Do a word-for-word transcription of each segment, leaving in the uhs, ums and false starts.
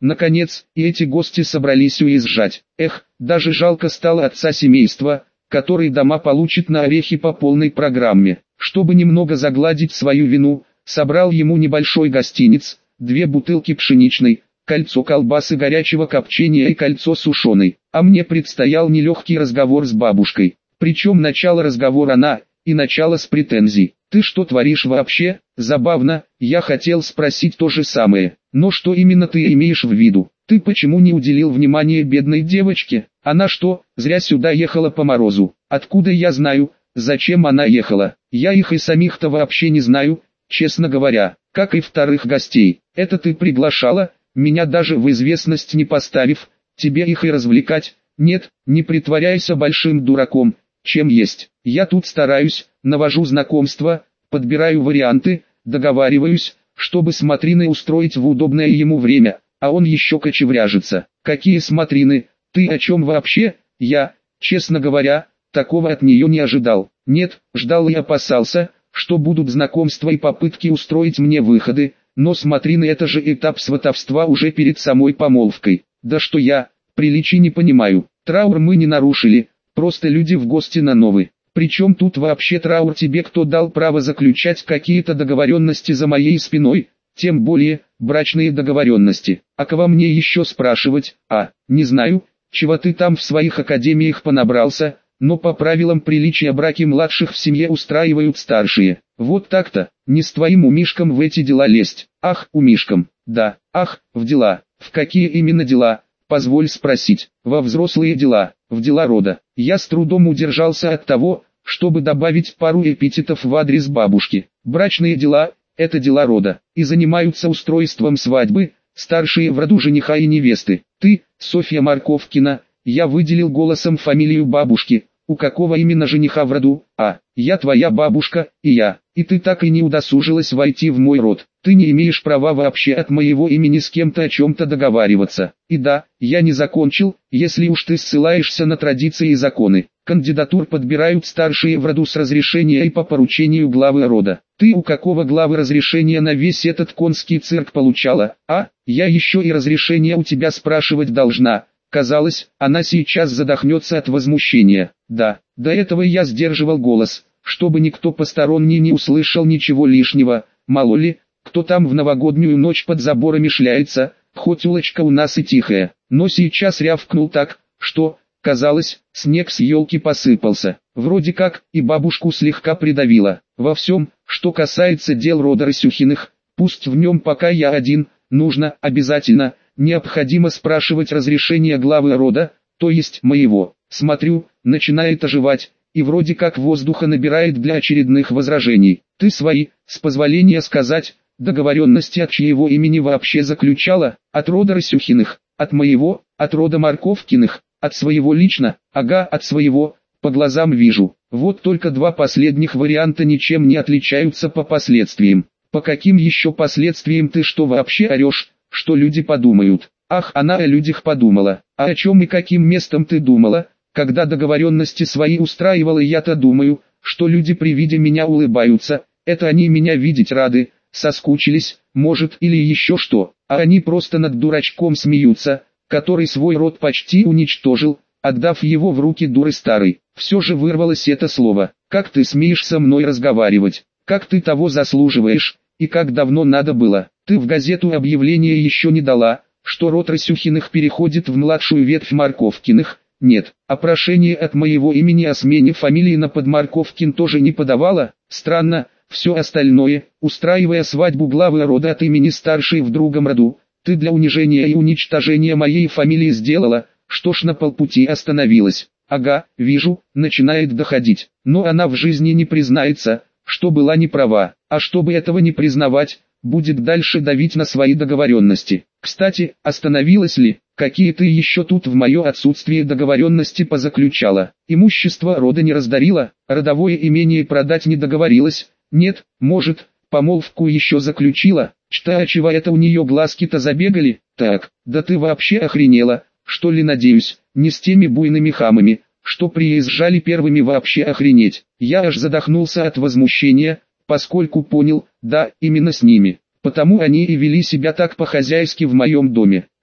Наконец, и эти гости собрались уезжать. Эх, даже жалко стало отца семейства, который дома получит на орехи по полной программе. Чтобы немного загладить свою вину, собрал ему небольшой гостиниц, две бутылки пшеничной, кольцо колбасы горячего копчения и кольцо сушеной. А мне предстоял нелегкий разговор с бабушкой. Причем начало разговора она, и начало с претензий. «Ты что творишь вообще?» Забавно, я хотел спросить то же самое. Но что именно ты имеешь в виду? Ты почему не уделил внимания бедной девочке? Она что, зря сюда ехала по морозу? Откуда я знаю, зачем она ехала? Я их и самих-то вообще не знаю, честно говоря. Как и вторых гостей. Это ты приглашала, меня даже в известность не поставив, тебе их и развлекать? Нет, не притворяйся большим дураком, чем есть. Я тут стараюсь, навожу знакомства, подбираю варианты, договариваюсь, чтобы смотрины устроить в удобное ему время, а он еще кочевряжется. Какие смотрины? Ты о чем вообще? Я, честно говоря, такого от нее не ожидал. Нет, ждал и опасался, что будут знакомства и попытки устроить мне выходы, но смотрины это же этап сватовства уже перед самой помолвкой. Да что я, приличий не понимаю. Траур мы не нарушили, просто люди в гости на новый. Причем тут вообще траур, тебе кто дал право заключать какие-то договоренности за моей спиной, тем более, брачные договоренности. А кого мне еще спрашивать? А, не знаю, чего ты там в своих академиях понабрался, но по правилам приличия браки младших в семье устраивают старшие. Вот так-то, не с твоим умишком в эти дела лезть. Ах, умишком, да, ах, в дела. В какие именно дела? Позволь спросить. Во взрослые дела, в дела рода. Я с трудом удержался от того, чтобы добавить пару эпитетов в адрес бабушки. Брачные дела – это дела рода, и занимаются устройством свадьбы, старшие в роду жениха и невесты. Ты, Софья Марковкина, я выделил голосом фамилию бабушки. У какого именно жениха в роду? А, я твоя бабушка, и я. И ты так и не удосужилась войти в мой род. Ты не имеешь права вообще от моего имени с кем-то о чем-то договариваться. И да, я не закончил, если уж ты ссылаешься на традиции и законы. Кандидатур подбирают старшие в роду с разрешения и по поручению главы рода. Ты у какого главы разрешения на весь этот конский цирк получала? А, я еще и разрешение у тебя спрашивать должна. Казалось, она сейчас задохнется от возмущения. Да, до этого я сдерживал голос, чтобы никто посторонний не услышал ничего лишнего. Мало ли, кто там в новогоднюю ночь под заборами шляется, хоть улочка у нас и тихая. Но сейчас рявкнул так, что, казалось, снег с елки посыпался. Вроде как, и бабушку слегка придавило. Во всем, что касается дел рода Росюхиных, пусть в нем пока я один, нужно, обязательно, необходимо спрашивать разрешение главы рода, то есть моего. Смотрю, начинает оживать, и вроде как воздуха набирает для очередных возражений. Ты свои, с позволения сказать, договоренности от чьего имени вообще заключала? От рода Росюхиных, от моего, от рода Марковкиных, от своего лично, ага, от своего, по глазам вижу. Вот только два последних варианта ничем не отличаются по последствиям. По каким еще последствиям ты что вообще орешь? Что люди подумают? Ах, она о людях подумала. А о чем и каким местом ты думала, когда договоренности свои устраивала? Я-то думаю, что люди при виде меня улыбаются, это они меня видеть рады, соскучились, может, или еще что, а они просто над дурачком смеются, который свой род почти уничтожил, отдав его в руки дуры старой. Все же вырвалось это слово. Как ты смеешь со мной разговаривать? Как ты того заслуживаешь? И как давно надо было? Ты в газету объявление еще не дала, что род Росюхиных переходит в младшую ветвь Марковкиных? Нет. А прошение от моего имени о смене фамилии на Подмарковкин тоже не подавала? Странно. Все остальное, устраивая свадьбу главы рода от имени старшей в другом роду, ты для унижения и уничтожения моей фамилии сделала, что ж на полпути остановилась. Ага, вижу, начинает доходить. Но она в жизни не признается, что была не права, а чтобы этого не признавать, будет дальше давить на свои договоренности. Кстати, остановилась ли? Какие ты еще тут в мое отсутствие договоренности позаключала? Имущество рода не раздарила, родовое имение продать не договорилась? Нет, может, помолвку еще заключила? Что, а чего это у нее глазки-то забегали? Так, да ты вообще охренела, что ли? Надеюсь, не с теми буйными хамами, что приезжали первыми. Вообще охренеть. Я аж задохнулся от возмущения, поскольку понял, да, именно с ними. Потому они и вели себя так по-хозяйски в моем доме.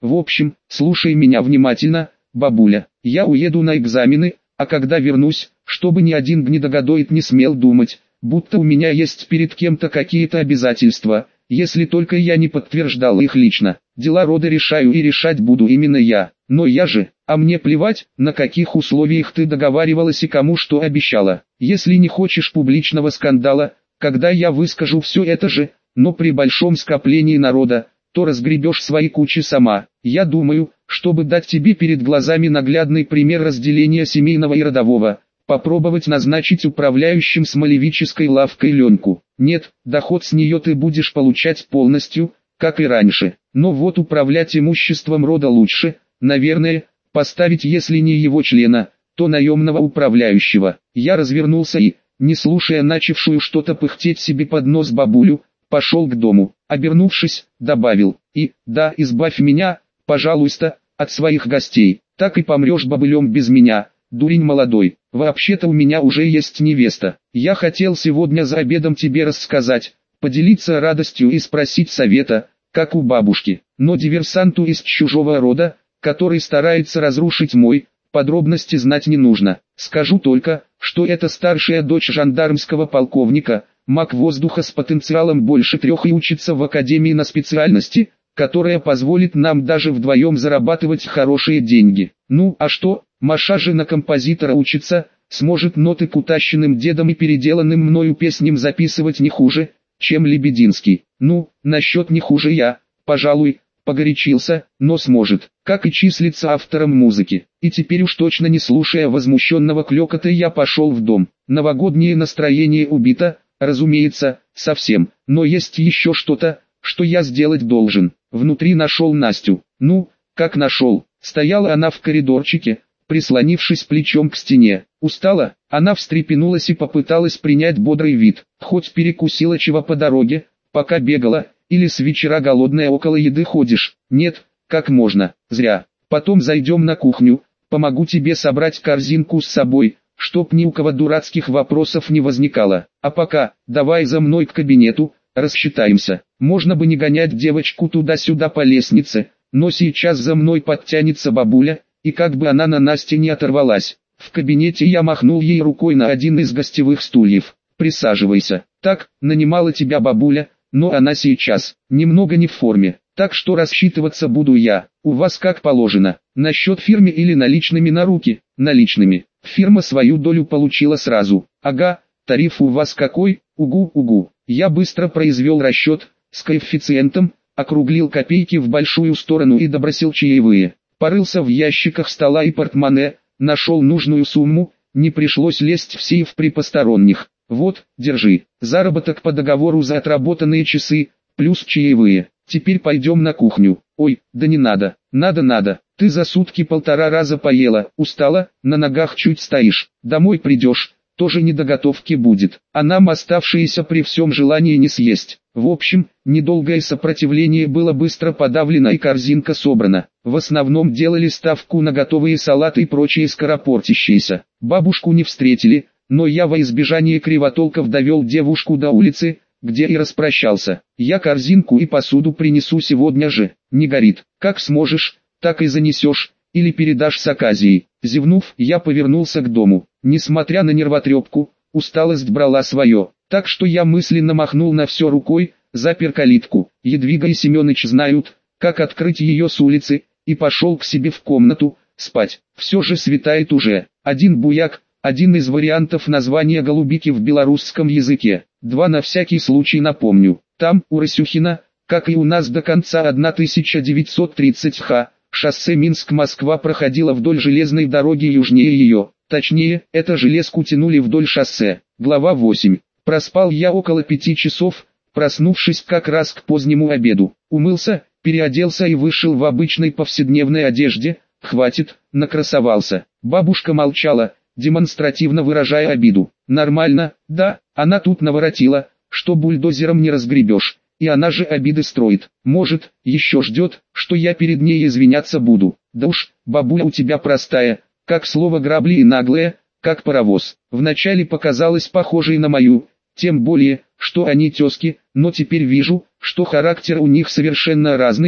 В общем, слушай меня внимательно, бабуля. Я уеду на экзамены, а когда вернусь, чтобы ни один гнидогодоид не смел думать, будто у меня есть перед кем-то какие-то обязательства, если только я не подтверждал их лично. Дела рода решаю и решать буду именно я. Но я же, а мне плевать, на каких условиях ты договаривалась и кому что обещала. Если не хочешь публичного скандала, когда я выскажу все это же, но при большом скоплении народа, то разгребешь свои кучи сама. Я думаю, чтобы дать тебе перед глазами наглядный пример разделения семейного и родового, попробовать назначить управляющим смолевической лавкой Леньку. Нет, доход с нее ты будешь получать полностью, как и раньше. Но вот управлять имуществом рода лучше, наверное, поставить если не его члена, то наемного управляющего. Я развернулся и, не слушая начавшую что-то пыхтеть себе под нос бабулю, пошел к дому. Обернувшись, добавил: и, да, избавь меня, пожалуйста, от своих гостей, так и помрешь бобылем без меня, дурень молодой. Вообще-то у меня уже есть невеста. Я хотел сегодня за обедом тебе рассказать, поделиться радостью и спросить совета, как у бабушки. Но диверсанту из чужого рода, который старается разрушить мой, подробности знать не нужно. Скажу только, что это старшая дочь жандармского полковника, маг воздуха с потенциалом больше трех и учится в академии на специальности, которая позволит нам даже вдвоем зарабатывать хорошие деньги. Ну, а что, Маша же на композитора учится, сможет ноты к утащенным дедам и переделанным мною песням записывать не хуже, чем Лебединский. Ну, насчет не хуже я, пожалуй, погорячился, но сможет, как и числится автором музыки. И теперь уж точно не слушая возмущенного клёкота, я пошел в дом. Новогоднее настроение убито, разумеется, совсем, но есть еще что-то, что я сделать должен. Внутри нашел Настю. Ну, как нашел, стояла она в коридорчике, прислонившись плечом к стене. Устала, она встрепенулась и попыталась принять бодрый вид. Хоть перекусила чего по дороге, пока бегала, или с вечера голодная около еды ходишь. Нет, как можно, зря. Потом зайдем на кухню, помогу тебе собрать корзинку с собой, чтоб ни у кого дурацких вопросов не возникало. А пока, давай за мной к кабинету, рассчитаемся. Можно бы не гонять девочку туда-сюда по лестнице, но сейчас за мной подтянется бабуля, и как бы она на Насте не оторвалась. В кабинете я махнул ей рукой на один из гостевых стульев. Присаживайся. Так, нанимала тебя бабуля, но она сейчас немного не в форме, так что рассчитываться буду я. У вас как положено, на счет фирме или наличными на руки? Наличными. Фирма свою долю получила сразу. Ага, тариф у вас какой? Угу-угу. Я быстро произвел расчет, с коэффициентом, округлил копейки в большую сторону и добросил чаевые. Порылся в ящиках стола и портмоне, нашел нужную сумму, не пришлось лезть в сейф при посторонних. Вот, держи, заработок по договору за отработанные часы, плюс чаевые. Теперь пойдем на кухню. Ой, да не надо, надо-надо, ты за сутки полтора раза поела, устала, на ногах чуть стоишь, домой придешь, тоже не до готовки будет, а нам оставшиеся при всем желании не съесть. В общем, недолгое сопротивление было быстро подавлено и корзинка собрана. В основном делали ставку на готовые салаты и прочие скоропортящиеся. Бабушку не встретили, но я во избежание кривотолков довел девушку до улицы, где и распрощался. Я корзинку и посуду принесу сегодня же, не горит. Как сможешь, так и занесешь, или передашь с оказией. Зевнув, я повернулся к дому. Несмотря на нервотрепку, усталость брала свое, так что я мысленно махнул на все рукой, запер калитку. Едвига и Семёныч знают, как открыть ее с улицы, и пошел к себе в комнату, спать. Все же светает уже. Один буяк, один из вариантов названия голубики в белорусском языке. Два на всякий случай напомню. Там, у Рысюхина, как и у нас до конца тысяча девятьсот тридцатого ха, шоссе Минск-Москва проходило вдоль железной дороги южнее ее. Точнее, это железку тянули вдоль шоссе. Глава восемь. Проспал я около пяти часов, проснувшись как раз к позднему обеду. Умылся, переоделся и вышел в обычной повседневной одежде. Хватит, накрасовался. Бабушка молчала, демонстративно выражая обиду. Нормально, да, она тут наворотила, что бульдозером не разгребешь. И она же обиды строит. Может, еще ждет, что я перед ней извиняться буду. Да уж, бабуля у тебя простая, как слово грабли и наглая, как паровоз. Вначале показалась похожей на мою, тем более, что они тезки, но теперь вижу, что характер у них совершенно разные.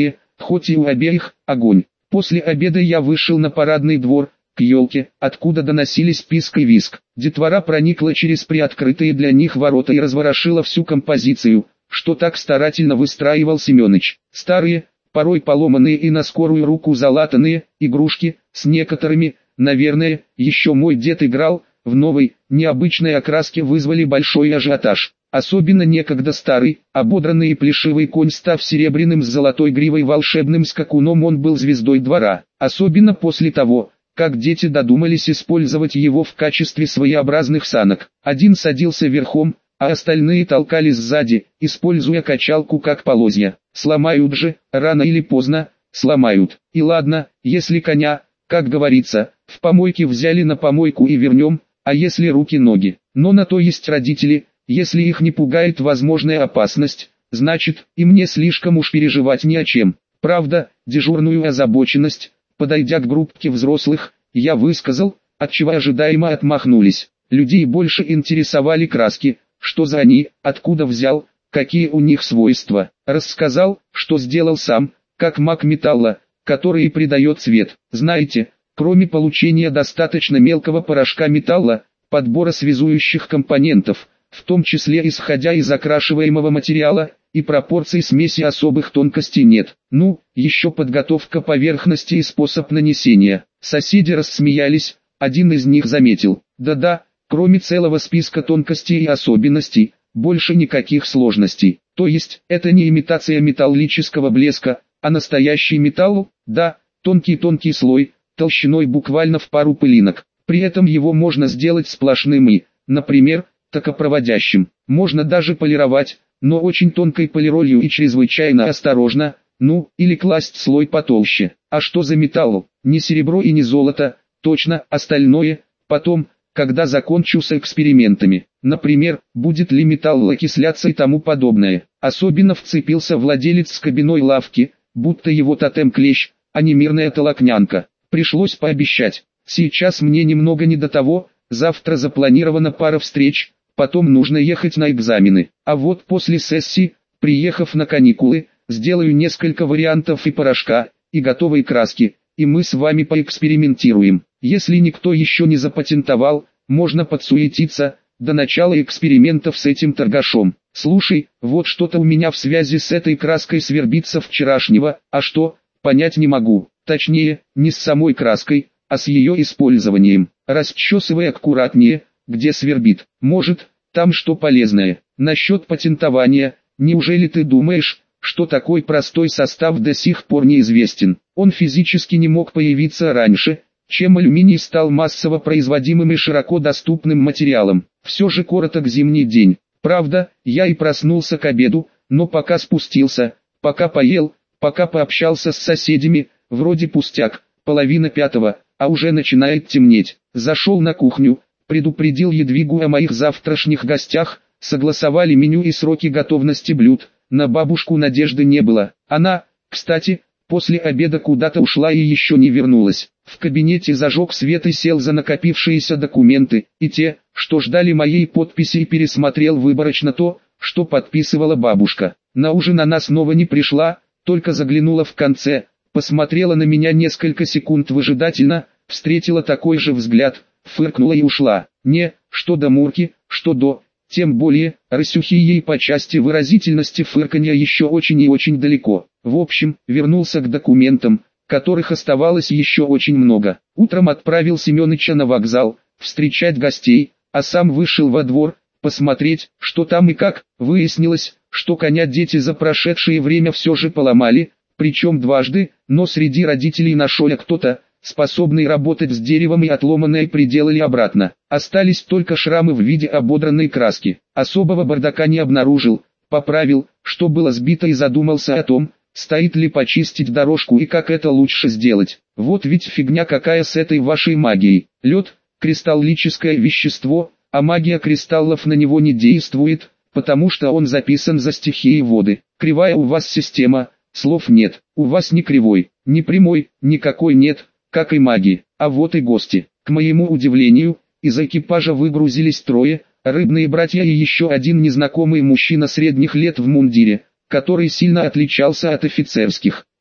хоть и у обеих огонь. После обеда я вышел на парадный двор, к елке, откуда доносились писк и визг. Детвора проникла через приоткрытые для них ворота и разворошила всю композицию, что так старательно выстраивал Семёныч. Старые, порой поломанные и на скорую руку залатанные, игрушки, с некоторыми, наверное, еще мой дед играл, в новой, необычной окраске вызвали большой ажиотаж. Особенно некогда старый, ободранный и плешивый конь, став серебряным с золотой гривой волшебным скакуном, он был звездой двора. Особенно после того, как дети додумались использовать его в качестве своеобразных санок. Один садился верхом, а остальные толкались сзади, используя качалку как полозья. Сломают же, рано или поздно, сломают. И ладно, если коня, как говорится, в помойке взяли, на помойку и вернем, а если руки-ноги. Но на то есть родители. Если их не пугает возможная опасность, значит, им не слишком уж переживать ни о чем. Правда, дежурную озабоченность, подойдя к группке взрослых, я высказал, отчего ожидаемо отмахнулись. Людей больше интересовали краски, что за они, откуда взял, какие у них свойства. Рассказал, что сделал сам, как маг металла, который и придает цвет. Знаете, кроме получения достаточно мелкого порошка металла, подбора связующих компонентов, в том числе исходя из окрашиваемого материала, и пропорций смеси особых тонкостей нет. Ну, еще подготовка поверхности и способ нанесения. Соседи рассмеялись, один из них заметил: да-да, кроме целого списка тонкостей и особенностей, больше никаких сложностей. То есть, это не имитация металлического блеска, а настоящий металл, да, тонкий-тонкий слой, толщиной буквально в пару пылинок. При этом его можно сделать сплошным и, например, токопроводящим. Можно даже полировать, но очень тонкой полиролью и чрезвычайно осторожно, ну, или класть слой потолще. А что за металл? Не серебро и не золото, точно, остальное, потом, когда закончу с экспериментами. Например, будет ли металл окисляться и тому подобное. Особенно вцепился владелец скобяной лавки, будто его тотем-клещ, а не мирная толокнянка. Пришлось пообещать. Сейчас мне немного не до того, завтра запланирована пара встреч, потом нужно ехать на экзамены. А вот после сессии, приехав на каникулы, сделаю несколько вариантов и порошка, и готовой краски, и мы с вами поэкспериментируем. Если никто еще не запатентовал, можно подсуетиться, до начала экспериментов с этим торгашом. Слушай, вот что-то у меня в связи с этой краской свербится вчерашнего, а что, понять не могу. Точнее, не с самой краской, а с ее использованием. Расчесывай аккуратнее, где свербит. Может, там что полезное. Насчет патентования, неужели ты думаешь, что такой простой состав до сих пор неизвестен? Он физически не мог появиться раньше, чем алюминий стал массово производимым и широко доступным материалом. Все же короток зимний день. Правда, я и проснулся к обеду, но пока спустился, пока поел, пока пообщался с соседями, вроде пустяк, половина пятого, а уже начинает темнеть. Зашел на кухню, предупредил Едвигу о моих завтрашних гостях, согласовали меню и сроки готовности блюд. На бабушку надежды не было. Она, кстати, после обеда куда-то ушла и еще не вернулась. В кабинете зажег свет и сел за накопившиеся документы, и те, что ждали моей подписи, и пересмотрел выборочно то, что подписывала бабушка. На ужин она снова не пришла, только заглянула в конце, посмотрела на меня несколько секунд выжидательно, встретила такой же взгляд, фыркнула и ушла. Не, что до Мурки, что до, тем более, Расюхи ей по части выразительности фырканья еще очень и очень далеко. В общем, вернулся к документам, которых оставалось еще очень много. Утром отправил Семёныча на вокзал, встречать гостей, а сам вышел во двор, посмотреть, что там и как. Выяснилось, что коня дети за прошедшее время все же поломали, причем дважды, но среди родителей нашелся кто-то, способный работать с деревом, и отломанное приделали обратно. Остались только шрамы в виде ободранной краски. Особого бардака не обнаружил, поправил, что было сбито, и задумался о том, стоит ли почистить дорожку и как это лучше сделать. Вот ведь фигня какая с этой вашей магией. Лед – кристаллическое вещество, а магия кристаллов на него не действует, потому что он записан за стихией воды. Кривая у вас система, слов нет. У вас ни кривой, ни прямой, никакой нет, как и магии. А вот и гости. К моему удивлению, из экипажа выгрузились трое, рыбные братья и еще один незнакомый мужчина средних лет в мундире, который сильно отличался от офицерских.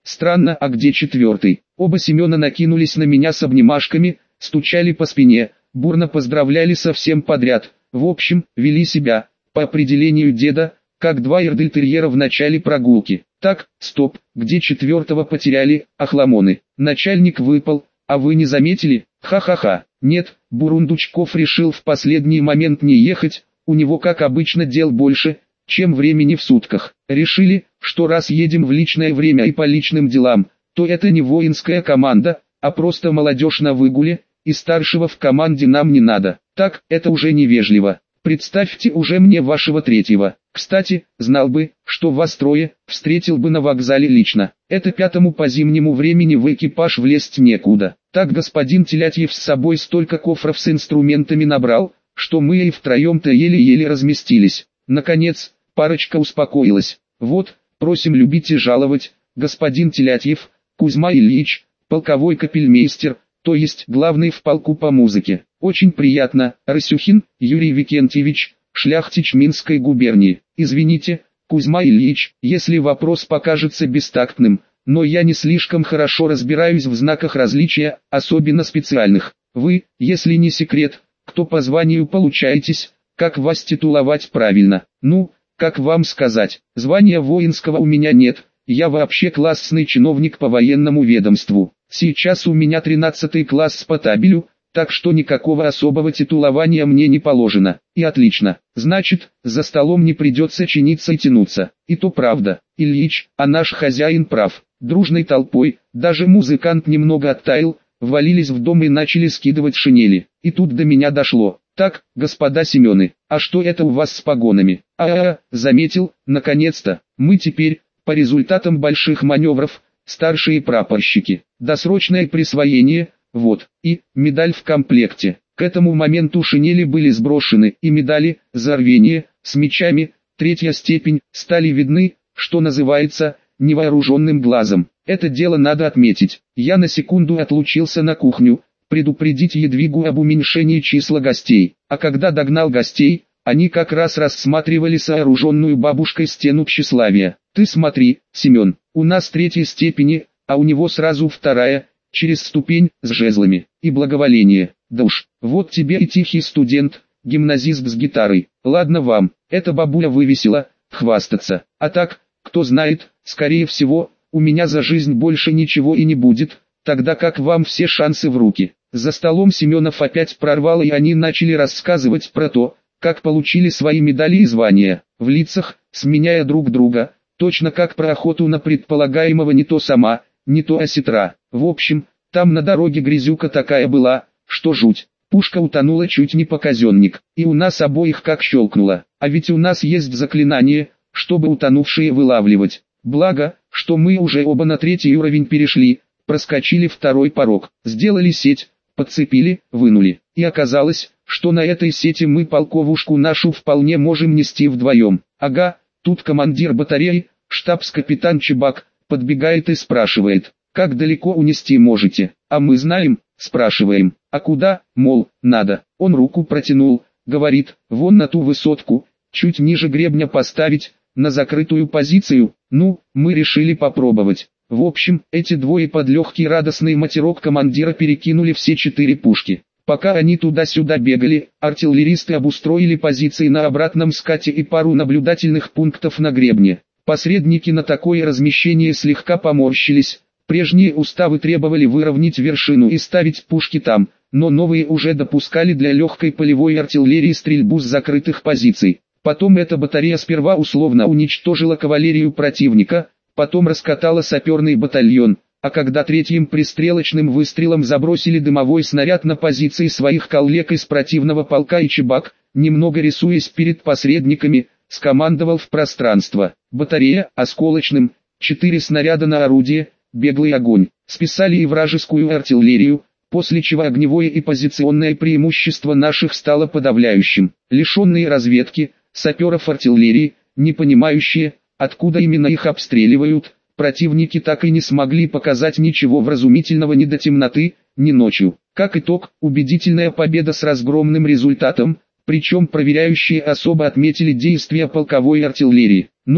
Странно, а где четвертый? Оба Семена накинулись на меня с обнимашками, стучали по спине, бурно поздравляли со всем подряд. В общем, вели себя, по определению деда, как два эрдельтерьера в начале прогулки. Так, стоп, где четвертого потеряли, охламоны? Начальник выпал, а вы не заметили? Ха-ха-ха. Нет, Бурундучков решил в последний момент не ехать, у него как обычно дел больше, чем времени в сутках. Решили, что раз едем в личное время и по личным делам, то это не воинская команда, а просто молодежь на выгуле, и старшего в команде нам не надо. Так, это уже невежливо. Представьте уже мне вашего третьего. Кстати, знал бы, что вас трое, встретил бы на вокзале лично. Это пятому по зимнему времени в экипаж влезть некуда. Так господин Телятьев с собой столько кофров с инструментами набрал, что мы и втроем-то еле-еле разместились. Наконец, парочка успокоилась. Вот, просим любить и жаловать, господин Телятьев, Кузьма Ильич, полковой капельмейстер, то есть главный в полку по музыке. Очень приятно, Рысюхин Юрий Викентьевич, шляхтич Минской губернии. Извините, Кузьма Ильич, если вопрос покажется бестактным, но я не слишком хорошо разбираюсь в знаках различия, особенно специальных. Вы, если не секрет, кто по званию получаетесь, как вас титуловать правильно? Ну, как вам сказать, звания воинского у меня нет, я вообще классный чиновник по военному ведомству. Сейчас у меня тринадцатый класс по табелю, так что никакого особого титулования мне не положено. И отлично, значит, за столом не придется чиниться и тянуться. И то правда, Ильич, а наш хозяин прав. Дружной толпой, даже музыкант немного оттаял, ввалились в дом и начали скидывать шинели. И тут до меня дошло. Так, господа Семены, а что это у вас с погонами? А-а-а, заметил, наконец-то, мы теперь, по результатам больших маневров, старшие прапорщики. Досрочное присвоение, вот, и медаль в комплекте. К этому моменту шинели были сброшены, и медали, за рвение, с мечами, третья степень, стали видны, что называется, невооруженным глазом. Это дело надо отметить. Я на секунду отлучился на кухню, предупредить Едвигу об уменьшении числа гостей. А когда догнал гостей, они как раз рассматривали сооруженную бабушкой стену тщеславия. Ты смотри, Семен, у нас третьей степени, а у него сразу вторая, через ступень, с жезлами, и благоволение. Да уж, вот тебе и тихий студент, гимназист с гитарой. Ладно вам, эта бабуля вывесила, хвастаться. А так, кто знает, скорее всего, у меня за жизнь больше ничего и не будет, тогда как вам все шансы в руки. За столом Семенов опять прорвало, и они начали рассказывать про то, как получили свои медали и звания, в лицах, сменяя друг друга, точно как про охоту на предполагаемого не то сама, не то осетра. В общем, там на дороге грязюка такая была, что жуть. Пушка утонула чуть не по казенник, и у нас обоих как щелкнуло. А ведь у нас есть заклинание, чтобы утонувшие вылавливать. Благо, что мы уже оба на третий уровень перешли, проскочили второй порог, сделали сеть, подцепили, вынули. И оказалось, что на этой сети мы полковушку нашу вполне можем нести вдвоем. Ага, тут командир батареи, штабс-капитан Чебак, подбегает и спрашивает, как далеко унести можете? А мы знаем, спрашиваем, а куда, мол, надо. Он руку протянул, говорит, вон на ту высотку, чуть ниже гребня поставить, на закрытую позицию. Ну, мы решили попробовать. В общем, эти двое под легкий радостный матерок командира перекинули все четыре пушки. Пока они туда-сюда бегали, артиллеристы обустроили позиции на обратном скате и пару наблюдательных пунктов на гребне. Посредники на такое размещение слегка поморщились. Прежние уставы требовали выровнять вершину и ставить пушки там, но новые уже допускали для легкой полевой артиллерии стрельбу с закрытых позиций. Потом эта батарея сперва условно уничтожила кавалерию противника, потом раскатала саперный батальон, а когда третьим пристрелочным выстрелом забросили дымовой снаряд на позиции своих коллег из противного полка, и Чебак, немного рисуясь перед посредниками, скомандовал в пространство. Батарея, осколочным, четыре снаряда на орудие, беглый огонь. Списали и вражескую артиллерию, после чего огневое и позиционное преимущество наших стало подавляющим. Лишенные разведки, саперов артиллерии, не понимающие, откуда именно их обстреливают, противники так и не смогли показать ничего вразумительного ни до темноты, ни ночью. Как итог, убедительная победа с разгромным результатом, причем проверяющие особо отметили действия полковой артиллерии. Ну,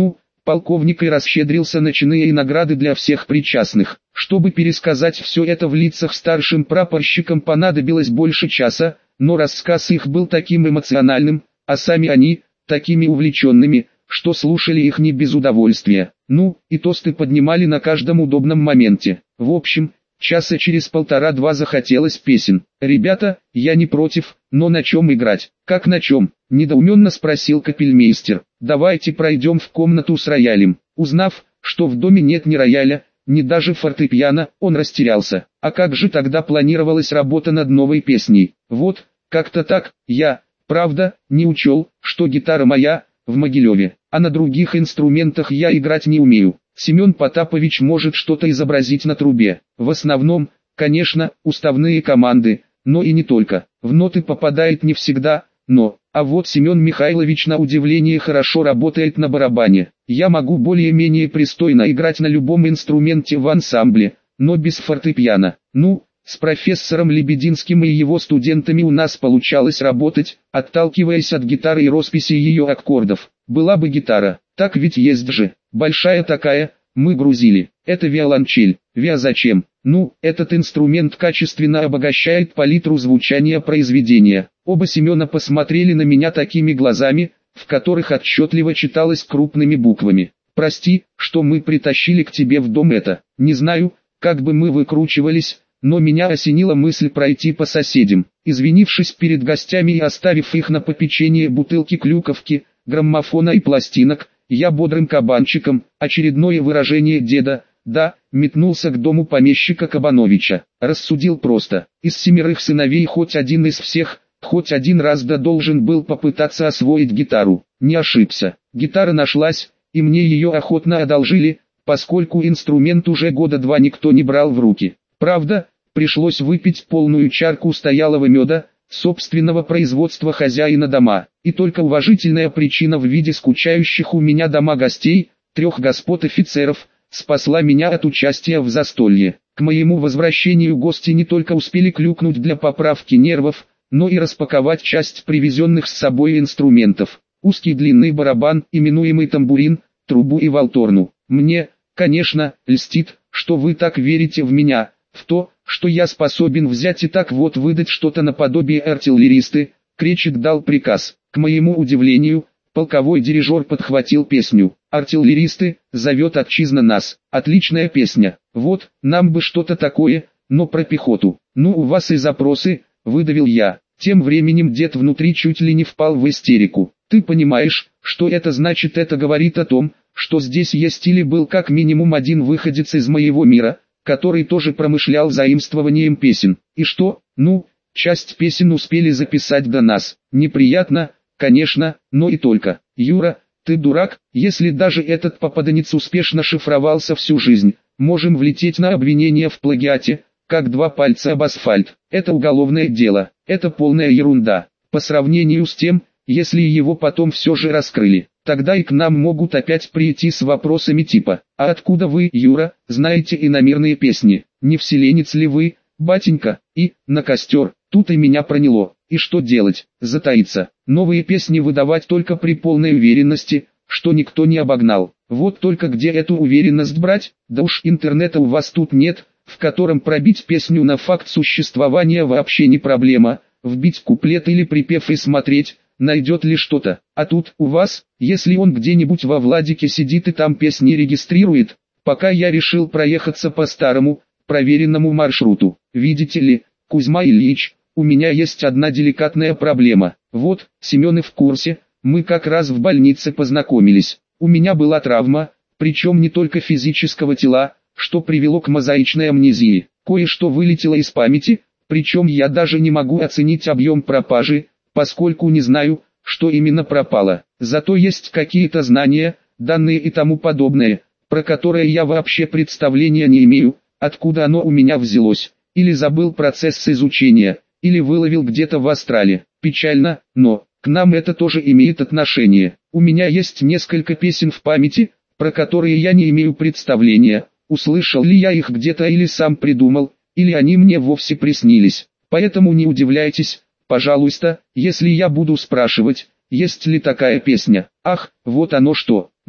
Полковник и расщедрился на чины и награды для всех причастных. Чтобы пересказать все это в лицах старшим прапорщикам понадобилось больше часа, но рассказ их был таким эмоциональным, а сами они, такими увлеченными, что слушали их не без удовольствия. Ну, и тосты поднимали на каждом удобном моменте. В общем, часа через полтора-два захотелось песен. «Ребята, я не против, но на чем играть?» «Как на чем?» – недоуменно спросил капельмейстер. «Давайте пройдем в комнату с роялем». Узнав, что в доме нет ни рояля, ни даже фортепиано, он растерялся. А как же тогда планировалась работа над новой песней? Вот, как-то так, я, правда, не учел, что гитара моя в Могилеве, а на других инструментах я играть не умею. Семен Потапович может что-то изобразить на трубе. В основном, конечно, уставные команды, но и не только. В ноты попадает не всегда, но... А вот Семен Михайлович на удивление хорошо работает на барабане. Я могу более-менее пристойно играть на любом инструменте в ансамбле, но без фортепиано. Ну, с профессором Лебединским и его студентами у нас получалось работать, отталкиваясь от гитары и росписи ее аккордов. Была бы гитара, так ведь есть же, большая такая, мы грузили. Это виолончель. Виа зачем? Ну, этот инструмент качественно обогащает палитру звучания произведения. Оба Семена посмотрели на меня такими глазами, в которых отчетливо читалось крупными буквами. «Прости, что мы притащили к тебе в дом это. Не знаю, как бы мы выкручивались, но меня осенила мысль пройти по соседям». Извинившись перед гостями и оставив их на попечение бутылки клюковки, граммофона и пластинок, я бодрым кабанчиком, очередное выражение деда, да, метнулся к дому помещика Кабановича. Рассудил просто: из семерых сыновей хоть один из всех, хоть один раз да должен был попытаться освоить гитару. Не ошибся. Гитара нашлась, и мне ее охотно одолжили, поскольку инструмент уже года два никто не брал в руки. Правда, пришлось выпить полную чарку стоялого меда, собственного производства хозяина дома, и только уважительная причина в виде скучающих у меня дома гостей, трех господ офицеров, спасла меня от участия в застолье. К моему возвращению гости не только успели клюкнуть для поправки нервов, но и распаковать часть привезенных с собой инструментов. Узкий длинный барабан, именуемый тамбурин, трубу и валторну. Мне, конечно, льстит, что вы так верите в меня, в то, что я способен взять и так вот выдать что-то наподобие артиллеристы. Кречет дал приказ. К моему удивлению, полковой дирижер подхватил песню. «Артиллеристы, зовет отчизна нас». Отличная песня. Вот, нам бы что-то такое, но про пехоту. Ну, у вас и запросы, выдавил я. Тем временем дед внутри чуть ли не впал в истерику. Ты понимаешь, что это значит? Это говорит о том, что здесь есть или был как минимум один выходец из моего мира, который тоже промышлял заимствованием песен. И что? Ну, часть песен успели записать до нас. Неприятно, конечно, но и только. Юра, ты дурак, если даже этот попаданец успешно шифровался всю жизнь, можем влететь на обвинение в плагиате, как два пальца об асфальт. Это уголовное дело, это полная ерунда. По сравнению с тем, если его потом все же раскрыли, тогда и к нам могут опять прийти с вопросами типа: «А откуда вы, Юра, знаете иномирные песни? Не вселенец ли вы, батенька?» И «на костер». Тут и меня проняло. И что делать? Затаиться. Новые песни выдавать только при полной уверенности, что никто не обогнал. Вот только где эту уверенность брать? Да уж интернета у вас тут нет, в котором пробить песню на факт существования вообще не проблема, вбить куплет или припев и смотреть, найдет ли что-то. А тут у вас, если он где-нибудь во Владике сидит и там песни регистрирует, пока я решил проехаться по старому, проверенному маршруту. Видите ли, Кузьма Ильич, у меня есть одна деликатная проблема. Вот, Семен и в курсе, мы как раз в больнице познакомились. У меня была травма, причем не только физического тела, что привело к мозаичной амнезии. Кое-что вылетело из памяти, причем я даже не могу оценить объем пропажи, поскольку не знаю, что именно пропало. Зато есть какие-то знания, данные и тому подобное, про которые я вообще представления не имею, откуда оно у меня взялось. Или забыл процесс изучения, или выловил где-то в астрале. Печально, но к нам это тоже имеет отношение. У меня есть несколько песен в памяти, про которые я не имею представления, услышал ли я их где-то или сам придумал, или они мне вовсе приснились. Поэтому не удивляйтесь, пожалуйста, если я буду спрашивать, есть ли такая песня. Ах, вот оно что. Ну,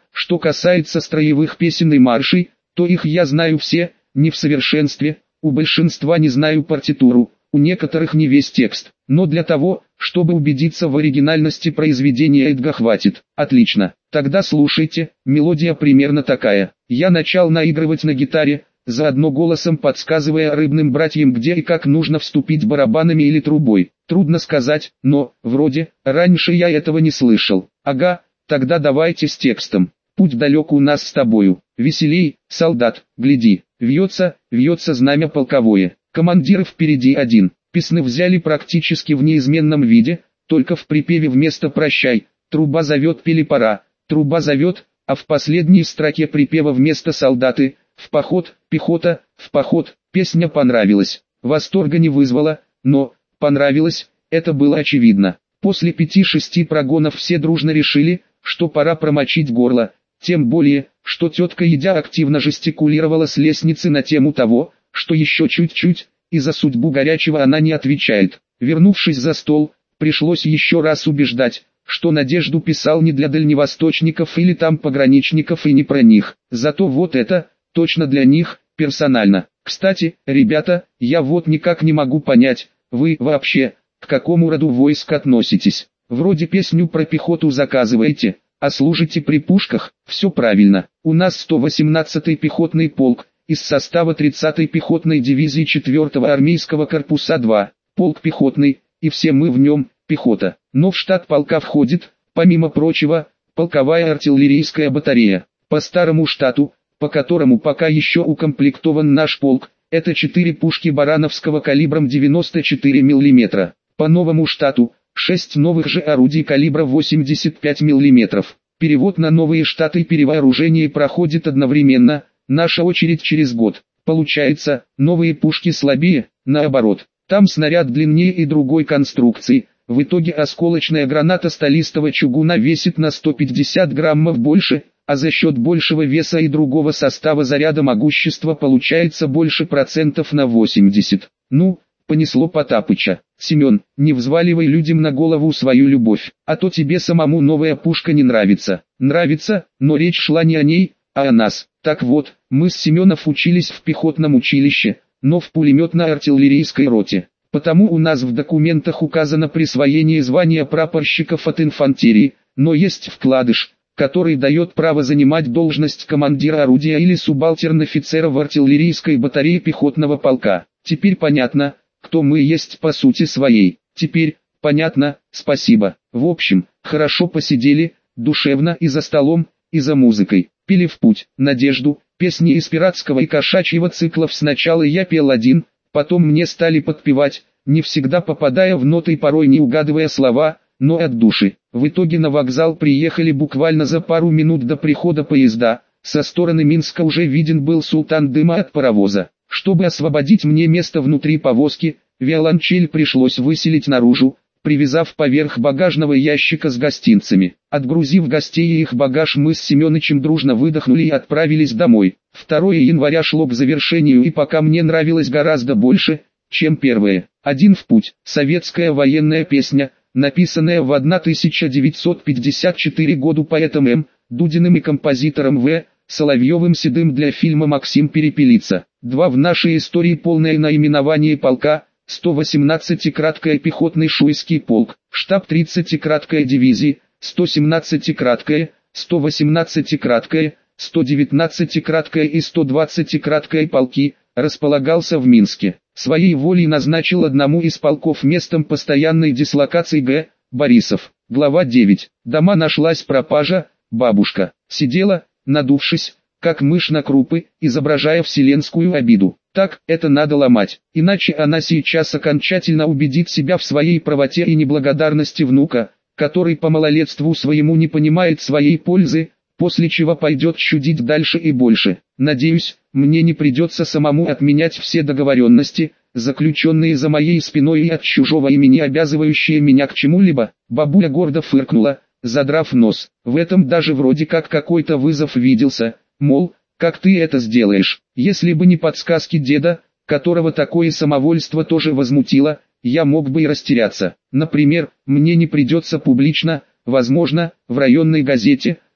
Что касается строевых песен и маршей, то их я знаю все, не в совершенстве, у большинства не знаю партитуру, у некоторых не весь текст, но для того, чтобы убедиться в оригинальности произведения этого хватит. Отлично, тогда слушайте, мелодия примерно такая. Я начал наигрывать на гитаре, заодно голосом подсказывая рыбным братьям, где и как нужно вступить барабанами или трубой. Трудно сказать, но, вроде, раньше я этого не слышал. Ага, тогда давайте с текстом. Путь далек у нас с тобою, веселей, солдат, гляди, вьется, вьется знамя полковое. Командир впереди один. Песны взяли практически в неизменном виде, только в припеве вместо «прощай», труба зовет пели пора, труба зовет, а в последней строке припева вместо «солдаты», в поход, пехота, в поход. Песня понравилась, восторга не вызвала, но, понравилось, это было очевидно. После пяти-шести прогонов все дружно решили, что пора промочить горло, тем более, что тетка Едя активно жестикулировала с лестницы на тему того, что еще чуть-чуть, и за судьбу горячего она не отвечает. Вернувшись за стол, пришлось еще раз убеждать, что Надежду писал не для дальневосточников или там пограничников и не про них. Зато вот это, точно для них, персонально. Кстати, ребята, я вот никак не могу понять, вы вообще, к какому роду войск относитесь? Вроде песню про пехоту заказываете, а служите при пушках, все правильно. У нас сто восемнадцатый пехотный полк, из состава тридцатой пехотной дивизии четвёртого армейского корпуса два, полк пехотный, и все мы в нем, пехота. Но в штат полка входит, помимо прочего, полковая артиллерийская батарея. По старому штату, по которому пока еще укомплектован наш полк, это четыре пушки барановского калибром девяносто четыре миллиметра. По новому штату, шесть новых же орудий калибра восемьдесят пять миллиметров. Перевод на новые штаты перевооружения проходит одновременно, наша очередь через год. Получается, новые пушки слабее, наоборот. Там снаряд длиннее и другой конструкции. В итоге осколочная граната сталистого чугуна весит на сто пятьдесят граммов больше, а за счет большего веса и другого состава заряда могущества получается больше процентов на восемьдесят. Ну, понесло Потапыча. Семен, не взваливай людям на голову свою любовь, а то тебе самому новая пушка не нравится. Нравится, но речь шла не о ней, а о нас. Так вот, мы с Семенов учились в пехотном училище, но в пулеметно-артиллерийской роте. Потому у нас в документах указано присвоение звания прапорщиков от инфантерии, но есть вкладыш, который дает право занимать должность командира орудия или субалтерн-офицера в артиллерийской батарее пехотного полка. Теперь понятно, кто мы есть по сути своей. Теперь, понятно, спасибо. В общем, хорошо посидели, душевно и за столом, и за музыкой. Пили в путь, Надежду, песни из пиратского и кошачьего циклов сначала я пел один, потом мне стали подпевать, не всегда попадая в ноты и порой не угадывая слова, но от души. В итоге на вокзал приехали буквально за пару минут до прихода поезда, со стороны Минска уже виден был султан дыма от паровоза. Чтобы освободить мне место внутри повозки, виолончель пришлось выселить наружу, привязав поверх багажного ящика с гостинцами. Отгрузив гостей и их багаж, мы с Семенычем дружно выдохнули и отправились домой. второго января шло к завершению, и пока мне нравилось гораздо больше, чем первое. «Один в путь» — советская военная песня, написанная в тысяча девятьсот пятьдесят четвёртом году поэтом М. Дудиным и композитором В. Соловьевым Седым для фильма «Максим Перепелица». Два в нашей истории полное наименование полка, сто восемнадцатый краткое пехотный шуйский полк, штаб тридцатой краткой дивизии, сто семнадцатый краткое, сто восемнадцатый краткое, сто девятнадцатый краткое и сто двадцатый краткое полки, располагался в Минске. Своей волей назначил одному из полков местом постоянной дислокации Г. Борисов. Глава девять. Дома нашлась пропажа, бабушка сидела, надувшись, как мышь на крупы, изображая вселенскую обиду. Так, это надо ломать, иначе она сейчас окончательно убедит себя в своей правоте и неблагодарности внука, который по малолетству своему не понимает своей пользы, после чего пойдет чудить дальше и больше. Надеюсь, мне не придется самому отменять все договоренности, заключенные за моей спиной и от чужого имени обязывающие меня к чему-либо. Бабуля гордо фыркнула, задрав нос. В этом даже вроде как какой-то вызов виделся, мол, как ты это сделаешь? Если бы не подсказки деда, которого такое самовольство тоже возмутило, я мог бы и растеряться. Например, мне не придется публично, возможно, в районной газете,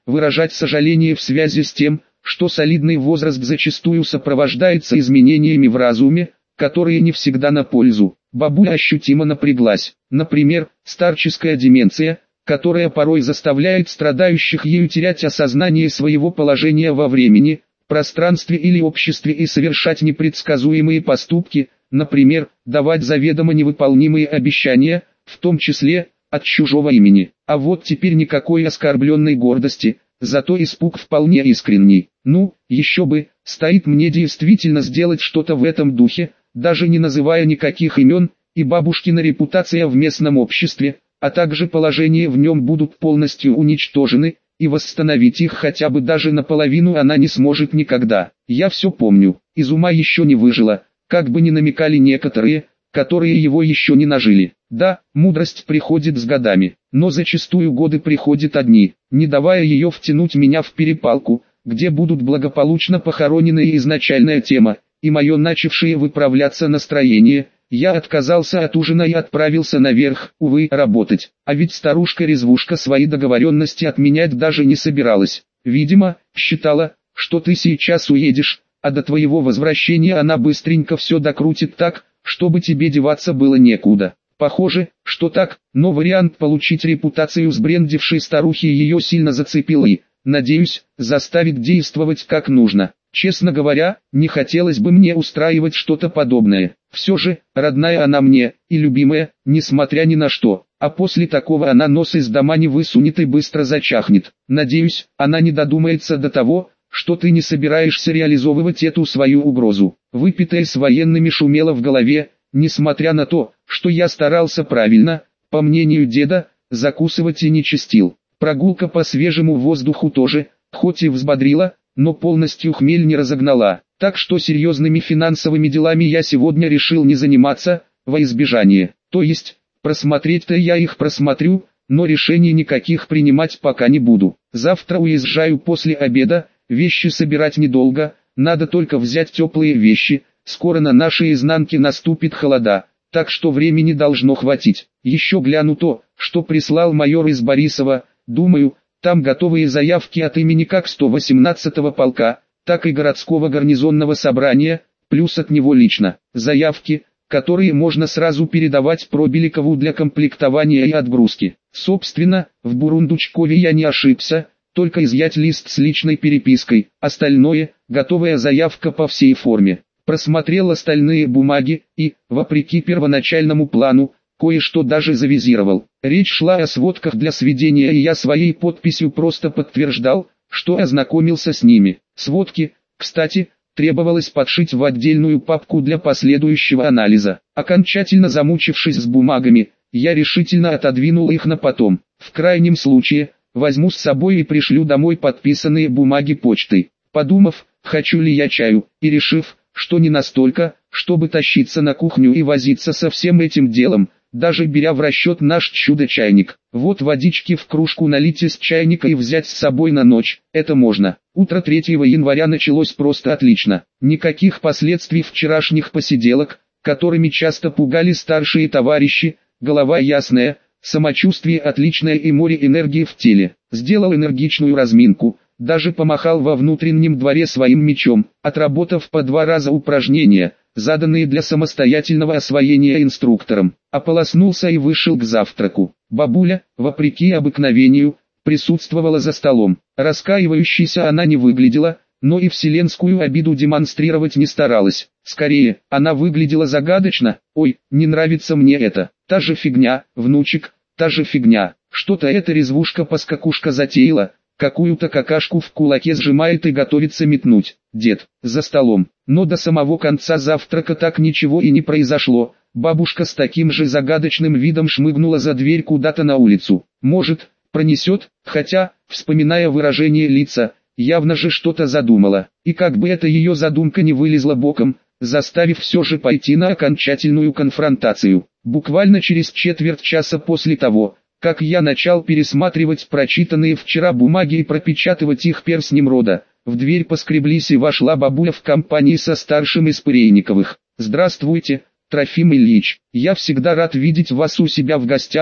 выражать сожаление в связи с тем, что солидный возраст зачастую сопровождается изменениями в разуме, которые не всегда на пользу. Бабуля ощутимо напряглась. Например, старческая деменция, которая порой заставляет страдающих ею терять осознание своего положения во времени, пространстве или обществе и совершать непредсказуемые поступки, например, давать заведомо невыполнимые обещания, в том числе от чужого имени. А вот теперь никакой оскорбленной гордости, зато испуг вполне искренний. Ну, еще бы, стоит мне действительно сделать что-то в этом духе, даже не называя никаких имен, и бабушкина репутация в местном обществе, а также положение в нем будут полностью уничтожены, и восстановить их хотя бы даже наполовину она не сможет никогда. Я все помню, из ума еще не выжила, как бы ни намекали некоторые, которые его еще не нажили. Да, мудрость приходит с годами, но зачастую годы приходят одни, не давая ее втянуть меня в перепалку, где будут благополучно похоронены и изначальная тема, и мое начавшее выправляться настроение. Я отказался от ужина и отправился наверх, увы, работать. А ведь старушка-резвушка свои договоренности отменять даже не собиралась. Видимо, считала, что ты сейчас уедешь, а до твоего возвращения она быстренько все докрутит так, чтобы тебе деваться было некуда. Похоже, что так, но вариант получить репутацию сбрендившей старухи ее сильно зацепил и, надеюсь, заставит действовать как нужно. Честно говоря, не хотелось бы мне устраивать что-то подобное. Все же, родная она мне, и любимая, несмотря ни на что. А после такого она нос из дома не высунет и быстро зачахнет. Надеюсь, она не додумается до того, что ты не собираешься реализовывать эту свою угрозу. Выпитая с военными шумела в голове, несмотря на то, что я старался правильно, по мнению деда, закусывать и не чистил. Прогулка по свежему воздуху тоже, хоть и взбодрила, но полностью хмель не разогнала. Так что серьезными финансовыми делами я сегодня решил не заниматься, во избежание. То есть, просмотреть-то я их просмотрю, но решений никаких принимать пока не буду. Завтра уезжаю после обеда, вещи собирать недолго, надо только взять теплые вещи, скоро на нашей изнанке наступит холода, так что времени должно хватить. Еще гляну то, что прислал майор из Борисова, думаю, там готовые заявки от имени как сто восемнадцатого полка, так и городского гарнизонного собрания, плюс от него лично. Заявки, которые можно сразу передавать Пробеликову для комплектования и отгрузки. Собственно, в Бурундучкове я не ошибся, только изъять лист с личной перепиской, остальное – готовая заявка по всей форме. Просмотрел остальные бумаги и, вопреки первоначальному плану, кое-что даже завизировал. Речь шла о сводках для сведения, и я своей подписью просто подтверждал, что ознакомился с ними. Сводки, кстати, требовалось подшить в отдельную папку для последующего анализа. Окончательно замучившись с бумагами, я решительно отодвинул их на потом. В крайнем случае, возьму с собой и пришлю домой подписанные бумаги почтой. Подумав, хочу ли я чаю, и решив, что не настолько, чтобы тащиться на кухню и возиться со всем этим делом, даже беря в расчет наш чудо-чайник. Вот водички в кружку налить из чайника и взять с собой на ночь, это можно. Утро третьего января началось просто отлично. Никаких последствий вчерашних посиделок, которыми часто пугали старшие товарищи, голова ясная, самочувствие отличное и море энергии в теле. Сделал энергичную разминку, даже помахал во внутреннем дворе своим мечом, отработав по два раза упражнения, заданные для самостоятельного освоения инструктором. Ополоснулся и вышел к завтраку. Бабуля, вопреки обыкновению, присутствовала за столом. Раскаивающейся она не выглядела, но и вселенскую обиду демонстрировать не старалась. Скорее, она выглядела загадочно. Ой, не нравится мне это. Та же фигня, внучек, та же фигня. Что-то эта резвушка-поскакушка затеяла. Какую-то какашку в кулаке сжимает и готовится метнуть. Дед, за столом. Но до самого конца завтрака так ничего и не произошло. Бабушка с таким же загадочным видом шмыгнула за дверь куда-то на улицу. Может, пронесет, хотя, вспоминая выражение лица, явно же что-то задумала. И как бы эта ее задумка не вылезла боком, заставив все же пойти на окончательную конфронтацию. Буквально через четверть часа после того, как я начал пересматривать прочитанные вчера бумаги и пропечатывать их перстнем рода, в дверь поскреблись и вошла бабуля в компании со старшим из Пырейниковых. «Здравствуйте, Трофим Ильич, я всегда рад видеть вас у себя в гостях»,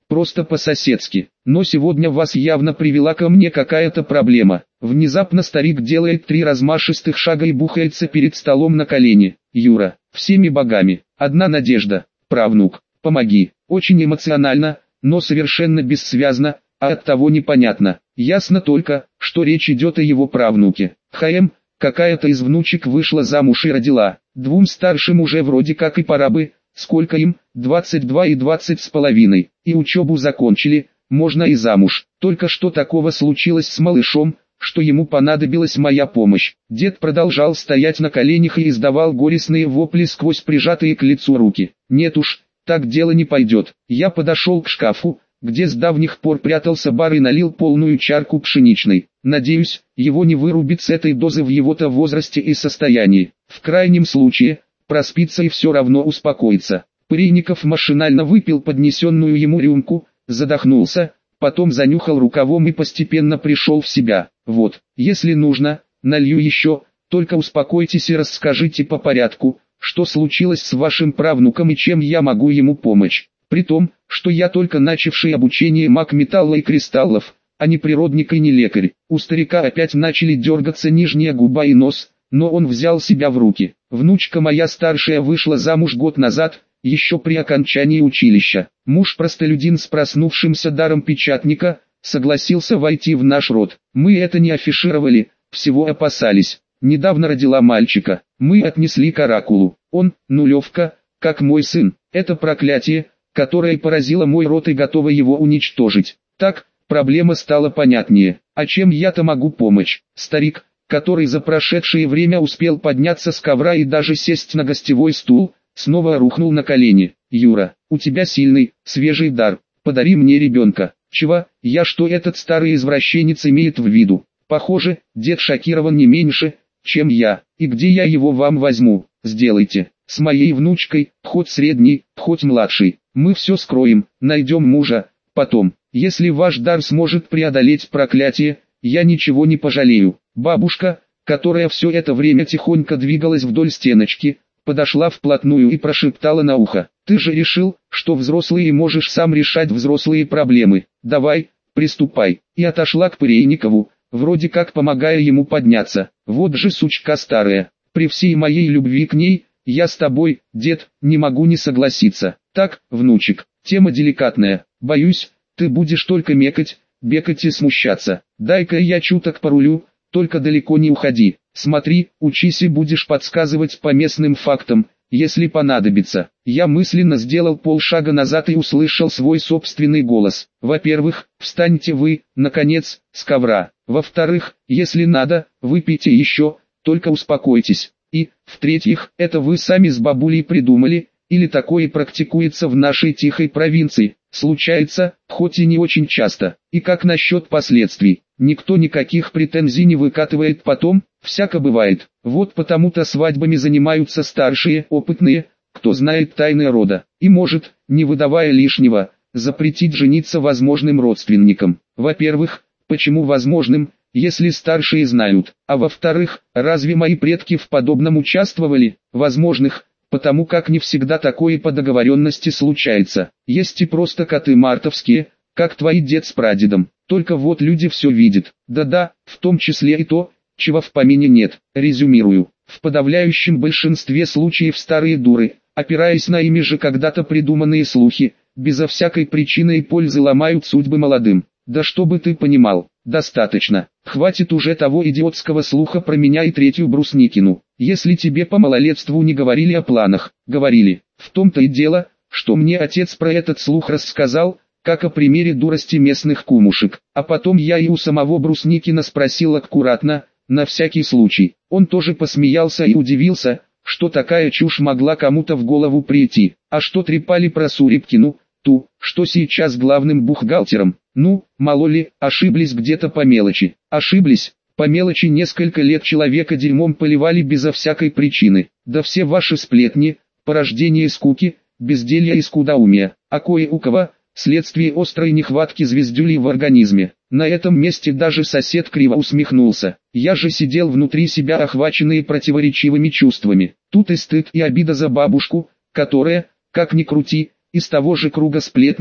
просто по-соседски. Но сегодня вас явно привела ко мне какая-то проблема. Внезапно старик делает три размашистых шага и бухается перед столом на колени. Юра, всеми богами, одна надежда, правнук, помоги. Очень эмоционально, но совершенно бессвязно, а оттого непонятно. Ясно только, что речь идет о его правнуке. ХМ, какая-то из внучек вышла замуж и родила. Двум старшим уже вроде как и пора бы, сколько им, двадцать два и двадцать с половиной, и учебу закончили, можно и замуж. Только что такого случилось с малышом, что ему понадобилась моя помощь. Дед продолжал стоять на коленях и издавал горестные вопли сквозь прижатые к лицу руки. Нет уж, так дело не пойдет. Я подошел к шкафу, где с давних пор прятался бар, и налил полную чарку пшеничной. Надеюсь, его не вырубит с этой дозы в его-то возрасте и состоянии. В крайнем случае, проспится и все равно успокоится. Пырейников машинально выпил поднесенную ему рюмку, задохнулся, потом занюхал рукавом и постепенно пришел в себя. Вот, если нужно, налью еще, только успокойтесь и расскажите по порядку, что случилось с вашим правнуком и чем я могу ему помочь. При том, что я только начавший обучение маг металла и кристаллов, а не природник и не лекарь. У старика опять начали дергаться нижняя губа и нос, но он взял себя в руки. Внучка моя старшая вышла замуж год назад, еще при окончании училища. Муж-простолюдин с проснувшимся даром печатника, согласился войти в наш род. Мы это не афишировали, всего опасались. Недавно родила мальчика, мы отнесли к оракулу. Он, нулевка, как мой сын. Это проклятие, которое поразило мой род и готово его уничтожить. Так, проблема стала понятнее. А чем я-то могу помочь? Старик, который за прошедшее время успел подняться с ковра и даже сесть на гостевой стул, снова рухнул на колени. Юра, у тебя сильный, свежий дар, подари мне ребенка. Чего? Я что, этот старый извращенец имеет в виду? Похоже, дед шокирован не меньше, чем я. И где я его вам возьму? Сделайте. С моей внучкой, хоть средней, хоть младшей. Мы все скроем, найдем мужа. Потом, если ваш дар сможет преодолеть проклятие, я ничего не пожалею. Бабушка, которая все это время тихонько двигалась вдоль стеночки, подошла вплотную и прошептала на ухо: «Ты же решил, что взрослый и можешь сам решать взрослые проблемы. Давай, приступай». И отошла к Пырейникову, вроде как помогая ему подняться. Вот же сучка старая. При всей моей любви к ней, я с тобой, дед, не могу не согласиться. Так, внучек, тема деликатная. Боюсь, ты будешь только мекать, бекать и смущаться. Дай-ка я чуток порулю, только далеко не уходи. Смотри, учись и будешь подсказывать по местным фактам, если понадобится. Я мысленно сделал полшага назад и услышал свой собственный голос. Во-первых, встаньте вы, наконец, с ковра. Во-вторых, если надо, выпейте еще, только успокойтесь. И, в-третьих, это вы сами с бабулей придумали, или такое практикуется в нашей тихой провинции. Случается, хоть и не очень часто. И как насчет последствий? Никто никаких претензий не выкатывает потом, всяко бывает. Вот потому-то свадьбами занимаются старшие, опытные, кто знает тайны рода. И может, не выдавая лишнего, запретить жениться возможным родственникам. Во-первых, почему возможным, если старшие знают? А во-вторых, разве мои предки в подобном участвовали? Возможных, потому как не всегда такое по договоренности случается. Есть и просто коты мартовские, как твой дед с прадедом. Только вот люди все видят. Да-да, в том числе и то, чего в помине нет. Резюмирую. В подавляющем большинстве случаев старые дуры, опираясь на ими же когда-то придуманные слухи, безо всякой причины и пользы ломают судьбы молодым. Да чтобы ты понимал, достаточно. Хватит уже того идиотского слуха про меня и третью Брусникину. Если тебе по малолетству не говорили о планах, говорили. В том-то и дело, что мне отец про этот слух рассказал, как о примере дурости местных кумушек. А потом я и у самого Брусникина спросил аккуратно, на всякий случай. Он тоже посмеялся и удивился, что такая чушь могла кому-то в голову прийти. А что трепали про Сурепкину, ту, что сейчас главным бухгалтером? Ну, мало ли, ошиблись где-то по мелочи. Ошиблись, по мелочи несколько лет человека дерьмом поливали безо всякой причины. Да все ваши сплетни, порождение скуки, безделья и скудоумия. А кое у кого, следствие острой нехватки звездюлей в организме. На этом месте даже сосед криво усмехнулся. Я же сидел внутри себя, охваченный противоречивыми чувствами. Тут и стыд, и обида за бабушку, которая, как ни крути, из того же круга сплетниц,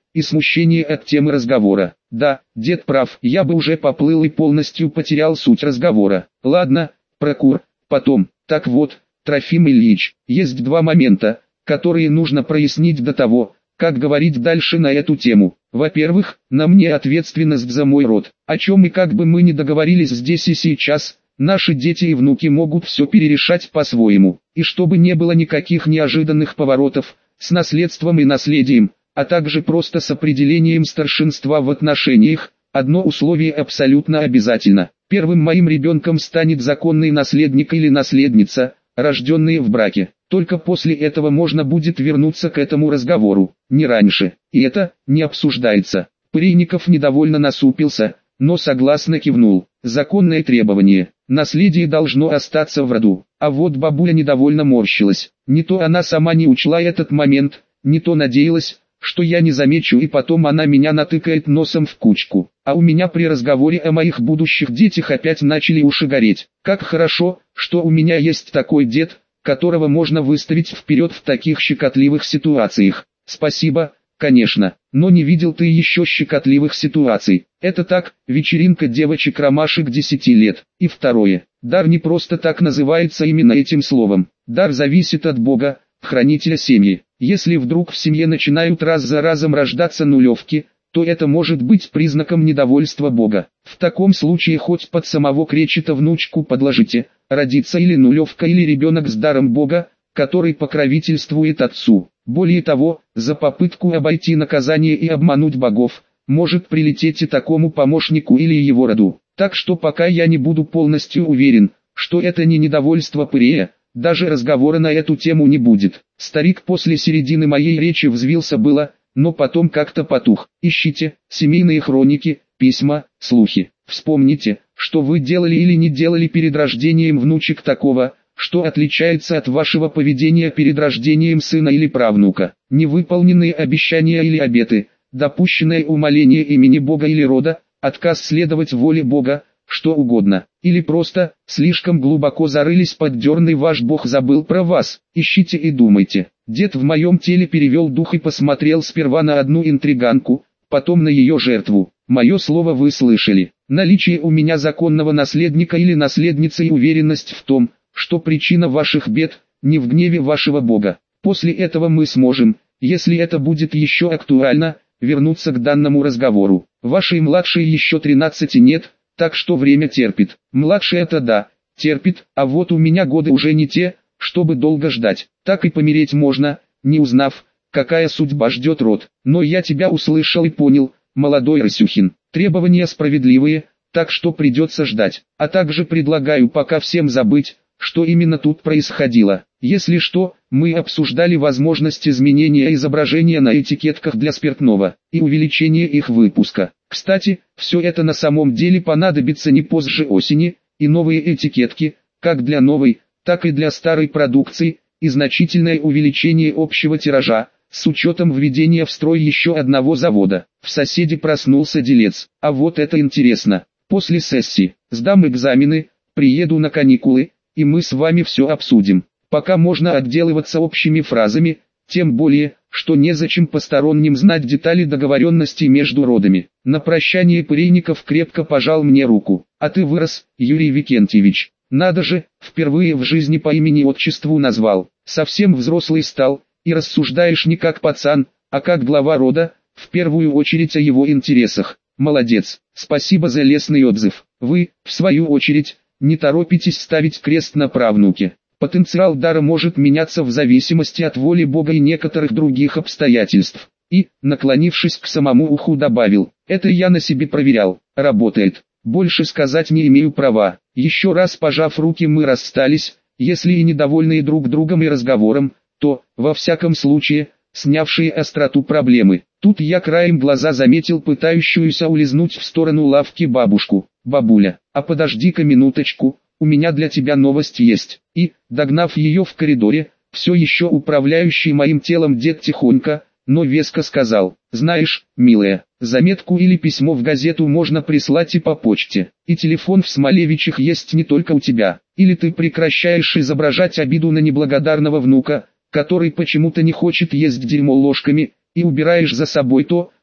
и смущение от темы разговора. Да, дед прав, я бы уже поплыл и полностью потерял суть разговора. Ладно, прокур, потом. Так вот, Трофим Ильич, есть два момента, которые нужно прояснить до того, как говорить дальше на эту тему. Во-первых, на мне ответственность за мой род, о чем и как бы мы ни договорились здесь и сейчас, наши дети и внуки могут все перерешать по-своему, и чтобы не было никаких неожиданных поворотов, с наследством и наследием, а также просто с определением старшинства в отношениях, одно условие абсолютно обязательно. Первым моим ребенком станет законный наследник или наследница, рожденные в браке. Только после этого можно будет вернуться к этому разговору, не раньше. И это не обсуждается. Пырейников недовольно насупился, но согласно кивнул. Законное требование. Наследие должно остаться в роду. А вот бабуля недовольно морщилась. Не то она сама не учла этот момент, не то надеялась, что я не замечу, и потом она меня натыкает носом в кучку. А у меня при разговоре о моих будущих детях опять начали уши гореть. Как хорошо, что у меня есть такой дед, которого можно выставить вперед в таких щекотливых ситуациях. Спасибо, конечно, но не видел ты еще щекотливых ситуаций. Это так, вечеринка девочек-ромашек десяти лет. И второе, дар не просто так называется именно этим словом. Дар зависит от Бога, хранителя семьи. Если вдруг в семье начинают раз за разом рождаться нулевки, то это может быть признаком недовольства Бога. В таком случае хоть под самого кречета внучку подложите, родится или нулевка, или ребенок с даром Бога, который покровительствует отцу. Более того, за попытку обойти наказание и обмануть богов, может прилететь и такому помощнику или его роду. Так что пока я не буду полностью уверен, что это не недовольство Пырея, даже разговора на эту тему не будет. Старик после середины моей речи взвился было, но потом как-то потух. Ищите семейные хроники, письма, слухи. Вспомните, что вы делали или не делали перед рождением внучек такого, что отличается от вашего поведения перед рождением сына или правнука. Невыполненные обещания или обеты, допущенное умаление имени Бога или рода, отказ следовать воле Бога, что угодно. Или просто, слишком глубоко зарылись под дерн и ваш Бог забыл про вас. Ищите и думайте. Дед в моем теле перевел дух и посмотрел сперва на одну интриганку, потом на ее жертву. Мое слово вы слышали. Наличие у меня законного наследника или наследницы и уверенность в том, что причина ваших бед не в гневе вашего Бога. После этого мы сможем, если это будет еще актуально, вернуться к данному разговору. Вашей младшей еще тринадцати нет, так что время терпит. Младшая это да, терпит, а вот у меня годы уже не те, чтобы долго ждать. Так и помереть можно, не узнав, какая судьба ждет род. Но я тебя услышал и понял, молодой Рысюхин. Требования справедливые, так что придется ждать. А также предлагаю пока всем забыть, что именно тут происходило. Если что, мы обсуждали возможность изменения изображения на этикетках для спиртного и увеличения их выпуска. Кстати, все это на самом деле понадобится не позже осени, и новые этикетки, как для новой, так и для старой продукции, и значительное увеличение общего тиража, с учетом введения в строй еще одного завода. В соседе проснулся делец. А вот это интересно. После сессии, сдам экзамены, приеду на каникулы, и мы с вами все обсудим. Пока можно отделываться общими фразами, тем более, что незачем посторонним знать детали договоренностей между родами. На прощание Пырейников крепко пожал мне руку. А ты вырос, Юрий Викентьевич. Надо же, впервые в жизни по имени-отчеству назвал. Совсем взрослый стал, и рассуждаешь не как пацан, а как глава рода, в первую очередь о его интересах. Молодец, спасибо за лестный отзыв. Вы, в свою очередь, не торопитесь ставить крест на правнуке. Потенциал дара может меняться в зависимости от воли Бога и некоторых других обстоятельств. И, наклонившись к самому уху, добавил, это я на себе проверял, работает. Больше сказать не имею права. Еще раз пожав руки, мы расстались, если и недовольные друг другом и разговором, то, во всяком случае, снявшие остроту проблемы. Тут я краем глаза заметил пытающуюся улизнуть в сторону лавки бабушку. «Бабуля, а подожди-ка минуточку, у меня для тебя новость есть». И, догнав ее в коридоре, все еще управляющий моим телом дед тихонько, но веско сказал, «Знаешь, милая, заметку или письмо в газету можно прислать и по почте, и телефон в Смолевичах есть не только у тебя. Или ты прекращаешь изображать обиду на неблагодарного внука, который почему-то не хочет есть дерьмо ложками, и убираешь за собой то,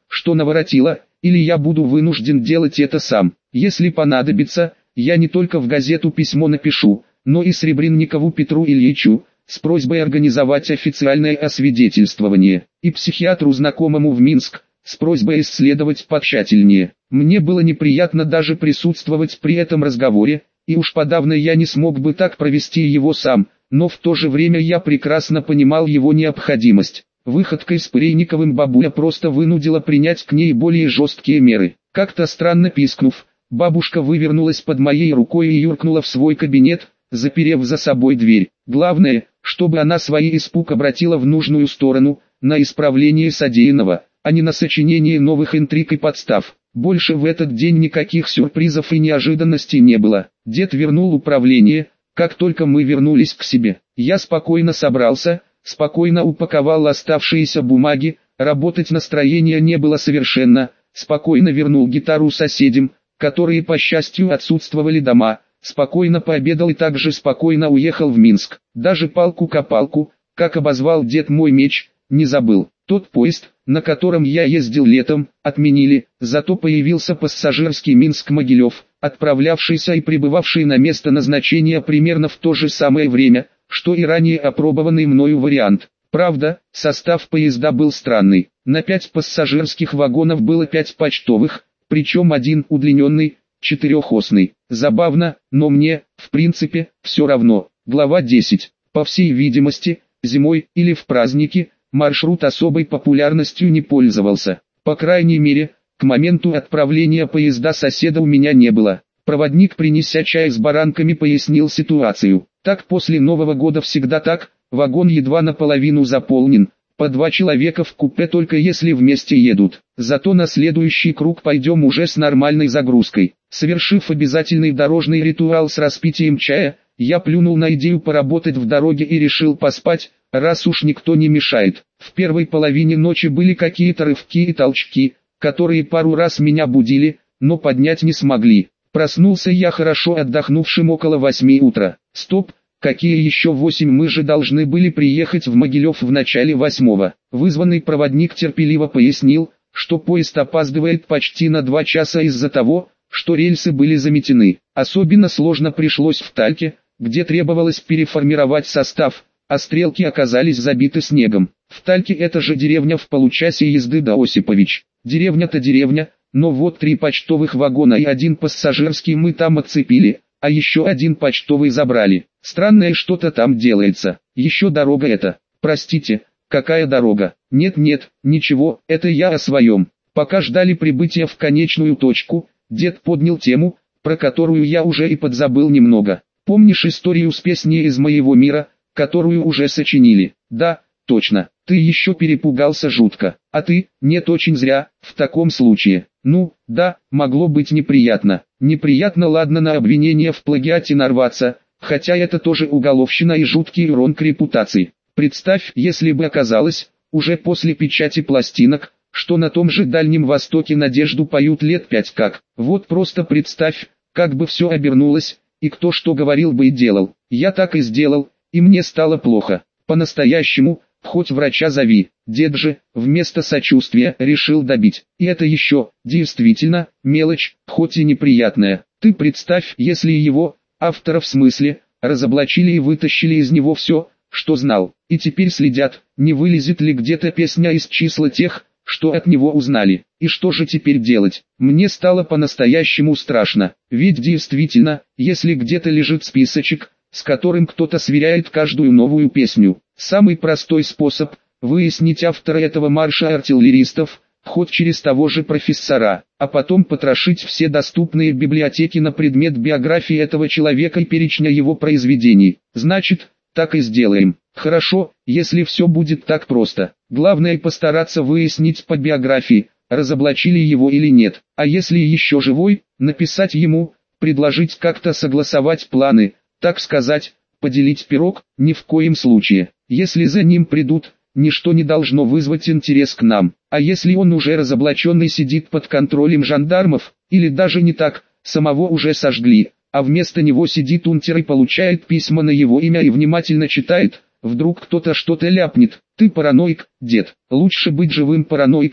что наворотила, или я буду вынужден делать это сам. Если понадобится, я не только в газету письмо напишу, но и Сребренникову Петру Ильичу, с просьбой организовать официальное освидетельствование, и психиатру знакомому в Минск, с просьбой исследовать потщательнее. Мне было неприятно даже присутствовать при этом разговоре, и уж подавно я не смог бы так провести его сам, но в то же время я прекрасно понимал его необходимость. Выходкой с Пырейниковым бабуля просто вынудила принять к ней более жесткие меры. Как-то странно пискнув, бабушка вывернулась под моей рукой и юркнула в свой кабинет, заперев за собой дверь. Главное, чтобы она свой испуг обратила в нужную сторону, на исправление содеянного, а не на сочинение новых интриг и подстав. Больше в этот день никаких сюрпризов и неожиданностей не было. Дед вернул управление, как только мы вернулись к себе. Я спокойно собрался, спокойно упаковал оставшиеся бумаги, работать настроения не было совершенно, спокойно вернул гитару соседям, которые по счастью отсутствовали дома, спокойно пообедал и также спокойно уехал в Минск. Даже палку-копалку, как обозвал дед мой меч, не забыл. Тот поезд, на котором я ездил летом, отменили, зато появился пассажирский Минск-Могилев, отправлявшийся и прибывавший на место назначения примерно в то же самое время, что и ранее опробованный мною вариант. Правда, состав поезда был странный. На пять пассажирских вагонов было пять почтовых, причем один удлиненный, четырехосный. Забавно, но мне, в принципе, все равно. Глава десять. По всей видимости, зимой или в праздники, маршрут особой популярностью не пользовался. По крайней мере, к моменту отправления поезда соседа у меня не было. Проводник, принеся чай с баранками, пояснил ситуацию. Так после Нового года всегда так, вагон едва наполовину заполнен, по два человека в купе только если вместе едут. Зато на следующий круг пойдем уже с нормальной загрузкой. Совершив обязательный дорожный ритуал с распитием чая, я плюнул на идею поработать в дороге и решил поспать, раз уж никто не мешает. В первой половине ночи были какие-то рывки и толчки, которые пару раз меня будили, но поднять не смогли. Проснулся я хорошо отдохнувшим около восьми утра. Стоп, какие еще восемь, мы же должны были приехать в Могилев в начале восьмого. Вызванный проводник терпеливо пояснил, что поезд опаздывает почти на два часа из-за того, что рельсы были заметены. Особенно сложно пришлось в Тальке, где требовалось переформировать состав, а стрелки оказались забиты снегом. В Тальке это же деревня в получасе езды до Осипович. Деревня-то деревня, но вот три почтовых вагона и один пассажирский мы там отцепили, а еще один почтовый забрали. Странное что-то там делается. Еще дорога эта. Простите, какая дорога? Нет-нет, ничего, это я о своем. Пока ждали прибытия в конечную точку, дед поднял тему, про которую я уже и подзабыл немного. Помнишь историю с песней из моего мира, которую уже сочинили? Да, точно. Ты еще перепугался жутко. А ты? Нет, очень зря. В таком случае. Ну, да, могло быть неприятно. Неприятно, ладно, на обвинение в плагиате нарваться, хотя это тоже уголовщина и жуткий урон к репутации. Представь, если бы оказалось, уже после печати пластинок, что на том же Дальнем Востоке Надежду поют лет пять как. Вот просто представь, как бы все обернулось, и кто что говорил бы и делал. Я так и сделал, и мне стало плохо. По-настоящему, хоть врача зови. Дед же, вместо сочувствия, решил добить. И это еще, действительно, мелочь, хоть и неприятная. Ты представь, если его, автора в смысле, разоблачили и вытащили из него все, что знал. И теперь следят, не вылезет ли где-то песня из числа тех, что от него узнали. И что же теперь делать? Мне стало по-настоящему страшно. Ведь действительно, если где-то лежит списочек, с которым кто-то сверяет каждую новую песню. Самый простой способ – выяснить автора этого марша артиллеристов, хоть через того же профессора, а потом потрошить все доступные библиотеки на предмет биографии этого человека и перечня его произведений. Значит, так и сделаем. Хорошо, если все будет так просто. Главное постараться выяснить по биографии, разоблачили его или нет. А если еще живой, написать ему, предложить как-то согласовать планы, так сказать, поделить пирог, ни в коем случае. Если за ним придут, ничто не должно вызвать интерес к нам. А если он уже разоблаченный сидит под контролем жандармов, или даже не так, самого уже сожгли, а вместо него сидит унтер и получает письма на его имя и внимательно читает, вдруг кто-то что-то ляпнет. Ты параноик, дед. Лучше быть живым параноиком,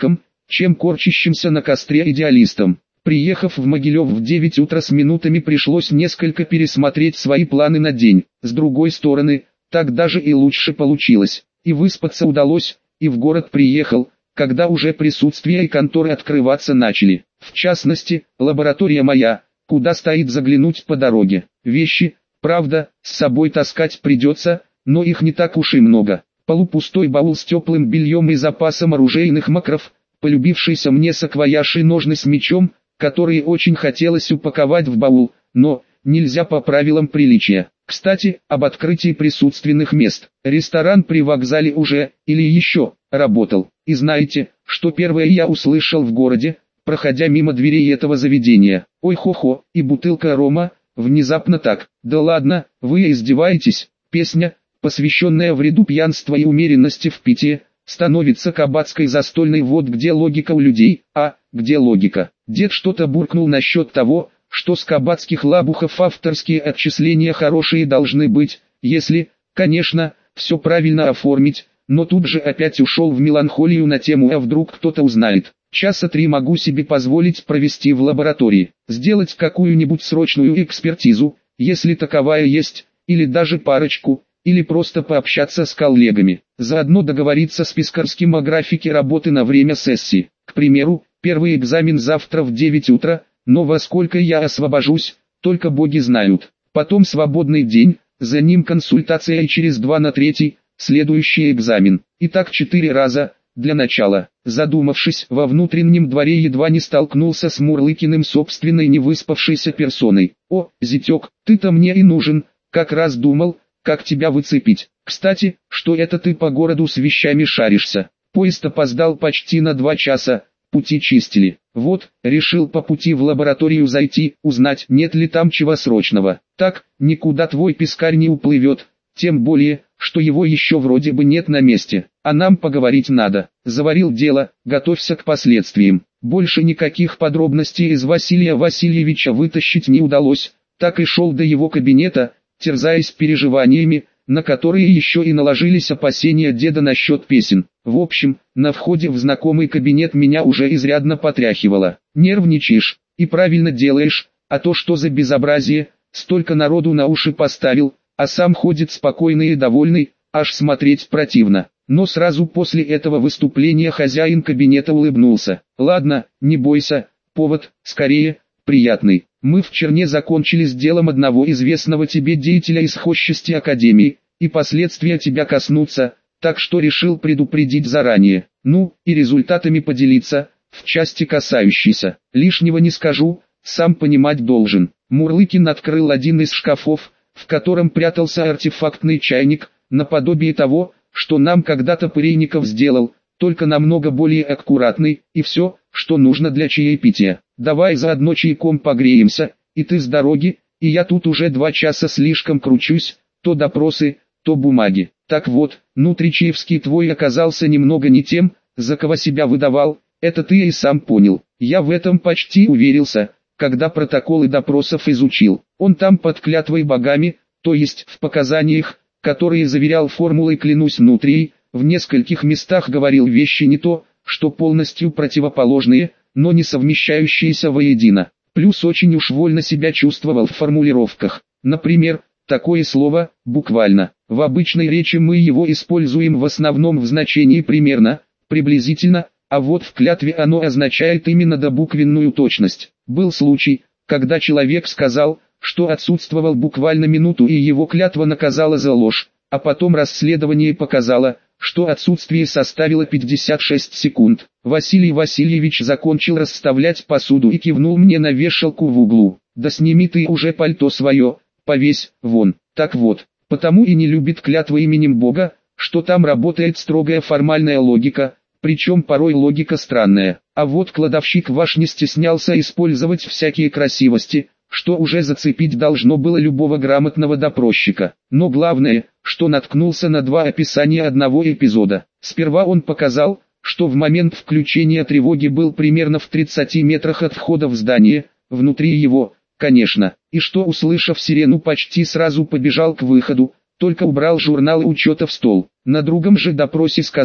чем корчащимся на костре идеалистам. Приехав в Могилев в девять утра с минутами, пришлось несколько пересмотреть свои планы на день. С другой стороны, так даже и лучше получилось. И выспаться удалось, и в город приехал, когда уже присутствие и конторы открываться начали. В частности, лаборатория моя, куда стоит заглянуть по дороге. Вещи, правда, с собой таскать придется, но их не так уж и много. Полупустой баул с теплым бельем и запасом оружейных макров, полюбившийся мне саквояж и ножны с мечом, которые очень хотелось упаковать в баул, но нельзя по правилам приличия. Кстати, об открытии присутственных мест. Ресторан при вокзале уже, или еще, работал. И знаете, что первое я услышал в городе, проходя мимо дверей этого заведения? Ой хо-хо, и бутылка рома, внезапно так. Да ладно, вы издеваетесь? Песня, посвященная вреду пьянства и умеренности в питье, становится кабацкой застольной. Вот где логика у людей, а, где логика? Дед что-то буркнул насчет того, что с кабацких лабухов авторские отчисления хорошие должны быть, если, конечно, все правильно оформить, но тут же опять ушел в меланхолию на тему «а вдруг кто-то узнает». Часа три могу себе позволить провести в лаборатории, сделать какую-нибудь срочную экспертизу, если таковая есть, или даже парочку, или просто пообщаться с коллегами, заодно договориться с Пискарским о графике работы на время сессии. К примеру, первый экзамен завтра в девять утра, но во сколько я освобожусь, только боги знают. Потом свободный день, за ним консультация и через два на третий, следующий экзамен. И так четыре раза, для начала. Задумавшись, во внутреннем дворе едва не столкнулся с Мурлыкиным собственной невыспавшейся персоной. «О, зятек, ты-то мне и нужен, как раз думал, как тебя выцепить. Кстати, что это ты по городу с вещами шаришься? Поезд опоздал почти на два часа, пути чистили. Вот, решил по пути в лабораторию зайти, узнать, нет ли там чего срочного. Так, никуда твой пескарь не уплывет, тем более, что его еще вроде бы нет на месте, а нам поговорить надо. Заварил дело, готовься к последствиям». Больше никаких подробностей из Василия Васильевича вытащить не удалось, так и шел до его кабинета, терзаясь переживаниями, на которые еще и наложились опасения деда насчет песен. В общем, на входе в знакомый кабинет меня уже изрядно потряхивало. «Нервничаешь, и правильно делаешь, а то что за безобразие, столько народу на уши поставил, а сам ходит спокойный и довольный, аж смотреть противно». Но сразу после этого выступления хозяин кабинета улыбнулся. «Ладно, не бойся, повод, скорее, приятный. Мы в Черне закончили с делом одного известного тебе деятеля из хозчасти Академии, и последствия тебя коснутся, так что решил предупредить заранее. Ну, и результатами поделиться, в части касающейся. Лишнего не скажу, сам понимать должен». Мурлыкин открыл один из шкафов, в котором прятался артефактный чайник, наподобие того, что нам когда-то Пырейников сделал, только намного более аккуратный, и все, что нужно для чаепития. Давай заодно чайком погреемся, и ты с дороги, и я тут уже два часа слишком кручусь, то допросы, то бумаги. Так вот, Нутричевский твой оказался немного не тем, за кого себя выдавал, это ты и сам понял. Я в этом почти уверился, когда протоколы допросов изучил. Он там под клятвой богами, то есть в показаниях, которые заверял формулой «клянусь внутри», в нескольких местах говорил вещи не то, что полностью противоположные, но не совмещающиеся воедино. Плюс очень уж вольно себя чувствовал в формулировках. Например, такое слово «буквально». В обычной речи мы его используем в основном в значении примерно, приблизительно, а вот в клятве оно означает именно добуквенную точность. Был случай, когда человек сказал, что отсутствовал буквально минуту и его клятва наказала за ложь, а потом расследование показало, что отсутствие составило пятьдесят шесть секунд. Василий Васильевич закончил расставлять посуду и кивнул мне на вешалку в углу. «Да сними ты уже пальто свое, повесь, вон». Так вот, потому и не любит клятвы именем Бога, что там работает строгая формальная логика, причем порой логика странная. А вот кладовщик ваш не стеснялся использовать всякие красивости, что уже зацепить должно было любого грамотного допросчика. Но главное, что наткнулся на два описания одного эпизода. Сперва он показал, что в момент включения тревоги был примерно в тридцати метрах от входа в здание, внутри его, конечно, и что, услышав сирену, почти сразу побежал к выходу, только убрал журнал учета в стол. На другом же допросе сказал,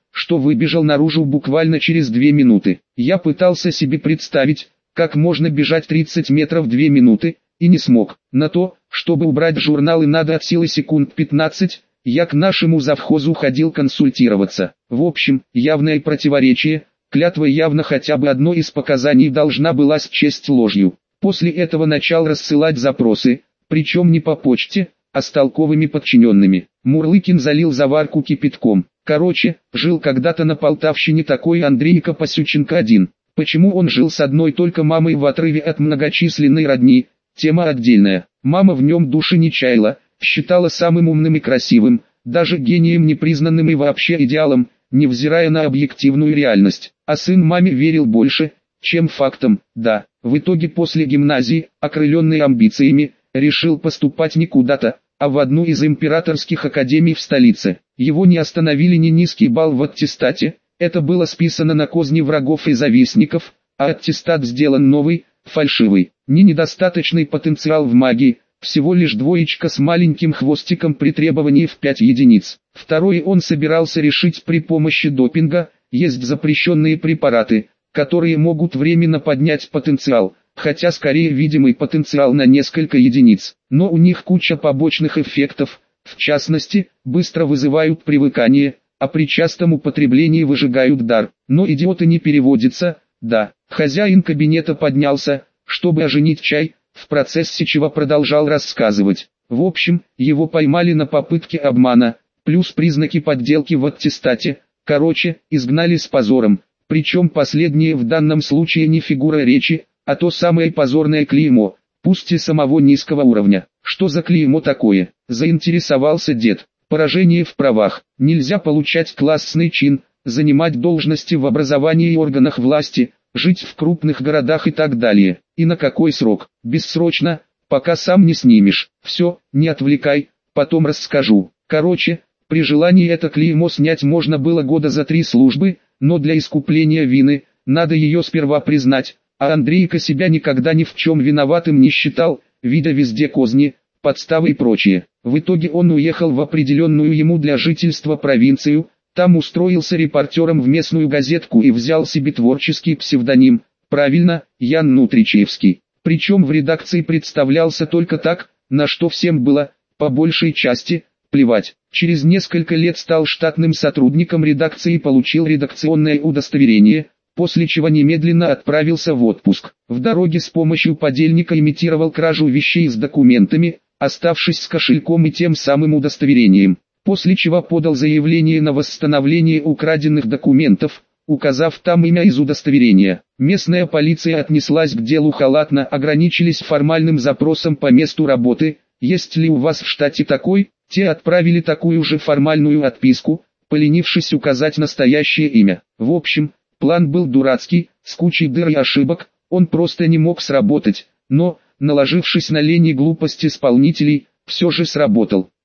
что выбежал наружу буквально через две минуты. Я пытался себе представить, как можно бежать тридцать метров две минуты, и не смог. На то, чтобы убрать журналы, надо от силы секунд пятнадцать, я к нашему завхозу ходил консультироваться. В общем, явное противоречие, клятва явно хотя бы одно из показаний должна была счесть ложью. После этого начал рассылать запросы, причем не по почте, а с толковыми подчиненными. Мурлыкин залил заварку кипятком. Короче, жил когда-то на Полтавщине такой Андрейка Пасюченко один. Почему он жил с одной только мамой в отрыве от многочисленной родни, тема отдельная. Мама в нем души не чаяла, считала самым умным и красивым, даже гением непризнанным и вообще идеалом, невзирая на объективную реальность. А сын маме верил больше, чем фактам. Да, в итоге после гимназии, окрыленный амбициями, решил поступать не куда-то, а в одну из императорских академий в столице. Его не остановили ни низкий балл в аттестате, это было списано на козни врагов и завистников, а аттестат сделан новый, фальшивый. Ни недостаточный потенциал в магии, всего лишь двоечка с маленьким хвостиком при требовании в пять единиц. Второй он собирался решить при помощи допинга. Есть запрещенные препараты, которые могут временно поднять потенциал, хотя скорее видимый потенциал на несколько единиц. Но у них куча побочных эффектов, в частности, быстро вызывают привыкание, а при частом употреблении выжигают дар. Но идиоты не переводится, да. Хозяин кабинета поднялся, чтобы оженить чай, в процессе чего продолжал рассказывать. В общем, его поймали на попытке обмана, плюс признаки подделки в аттестате. Короче, изгнали с позором. Причем последнее в данном случае не фигура речи, а то самое позорное клеймо, пусть и самого низкого уровня. Что за клеймо такое? Заинтересовался дед. Поражение в правах. Нельзя получать классный чин, занимать должности в образовании и органах власти, жить в крупных городах и так далее. И на какой срок? Бессрочно, пока сам не снимешь. Все, не отвлекай, потом расскажу. Короче, при желании это клеймо снять можно было года за три службы, но для искупления вины, надо ее сперва признать, а Андрейка себя никогда ни в чем виноватым не считал, видя везде козни, подставы и прочее. В итоге он уехал в определенную ему для жительства провинцию, там устроился репортером в местную газетку и взял себе творческий псевдоним, правильно, Ян Нутричевский. Причем в редакции представлялся только так, на что всем было, по большей части, плевать. Через несколько лет стал штатным сотрудником редакции и получил редакционное удостоверение, после чего немедленно отправился в отпуск. В дороге с помощью подельника имитировал кражу вещей с документами, оставшись с кошельком и тем самым удостоверением, после чего подал заявление на восстановление украденных документов, указав там имя из удостоверения. Местная полиция отнеслась к делу халатно, ограничились формальным запросом по месту работы, есть ли у вас в штате такой, те отправили такую же формальную отписку, поленившись указать настоящее имя. В общем, план был дурацкий, с кучей дыр и ошибок, он просто не мог сработать, но, наложившись на лень и глупость исполнителей, все же сработал.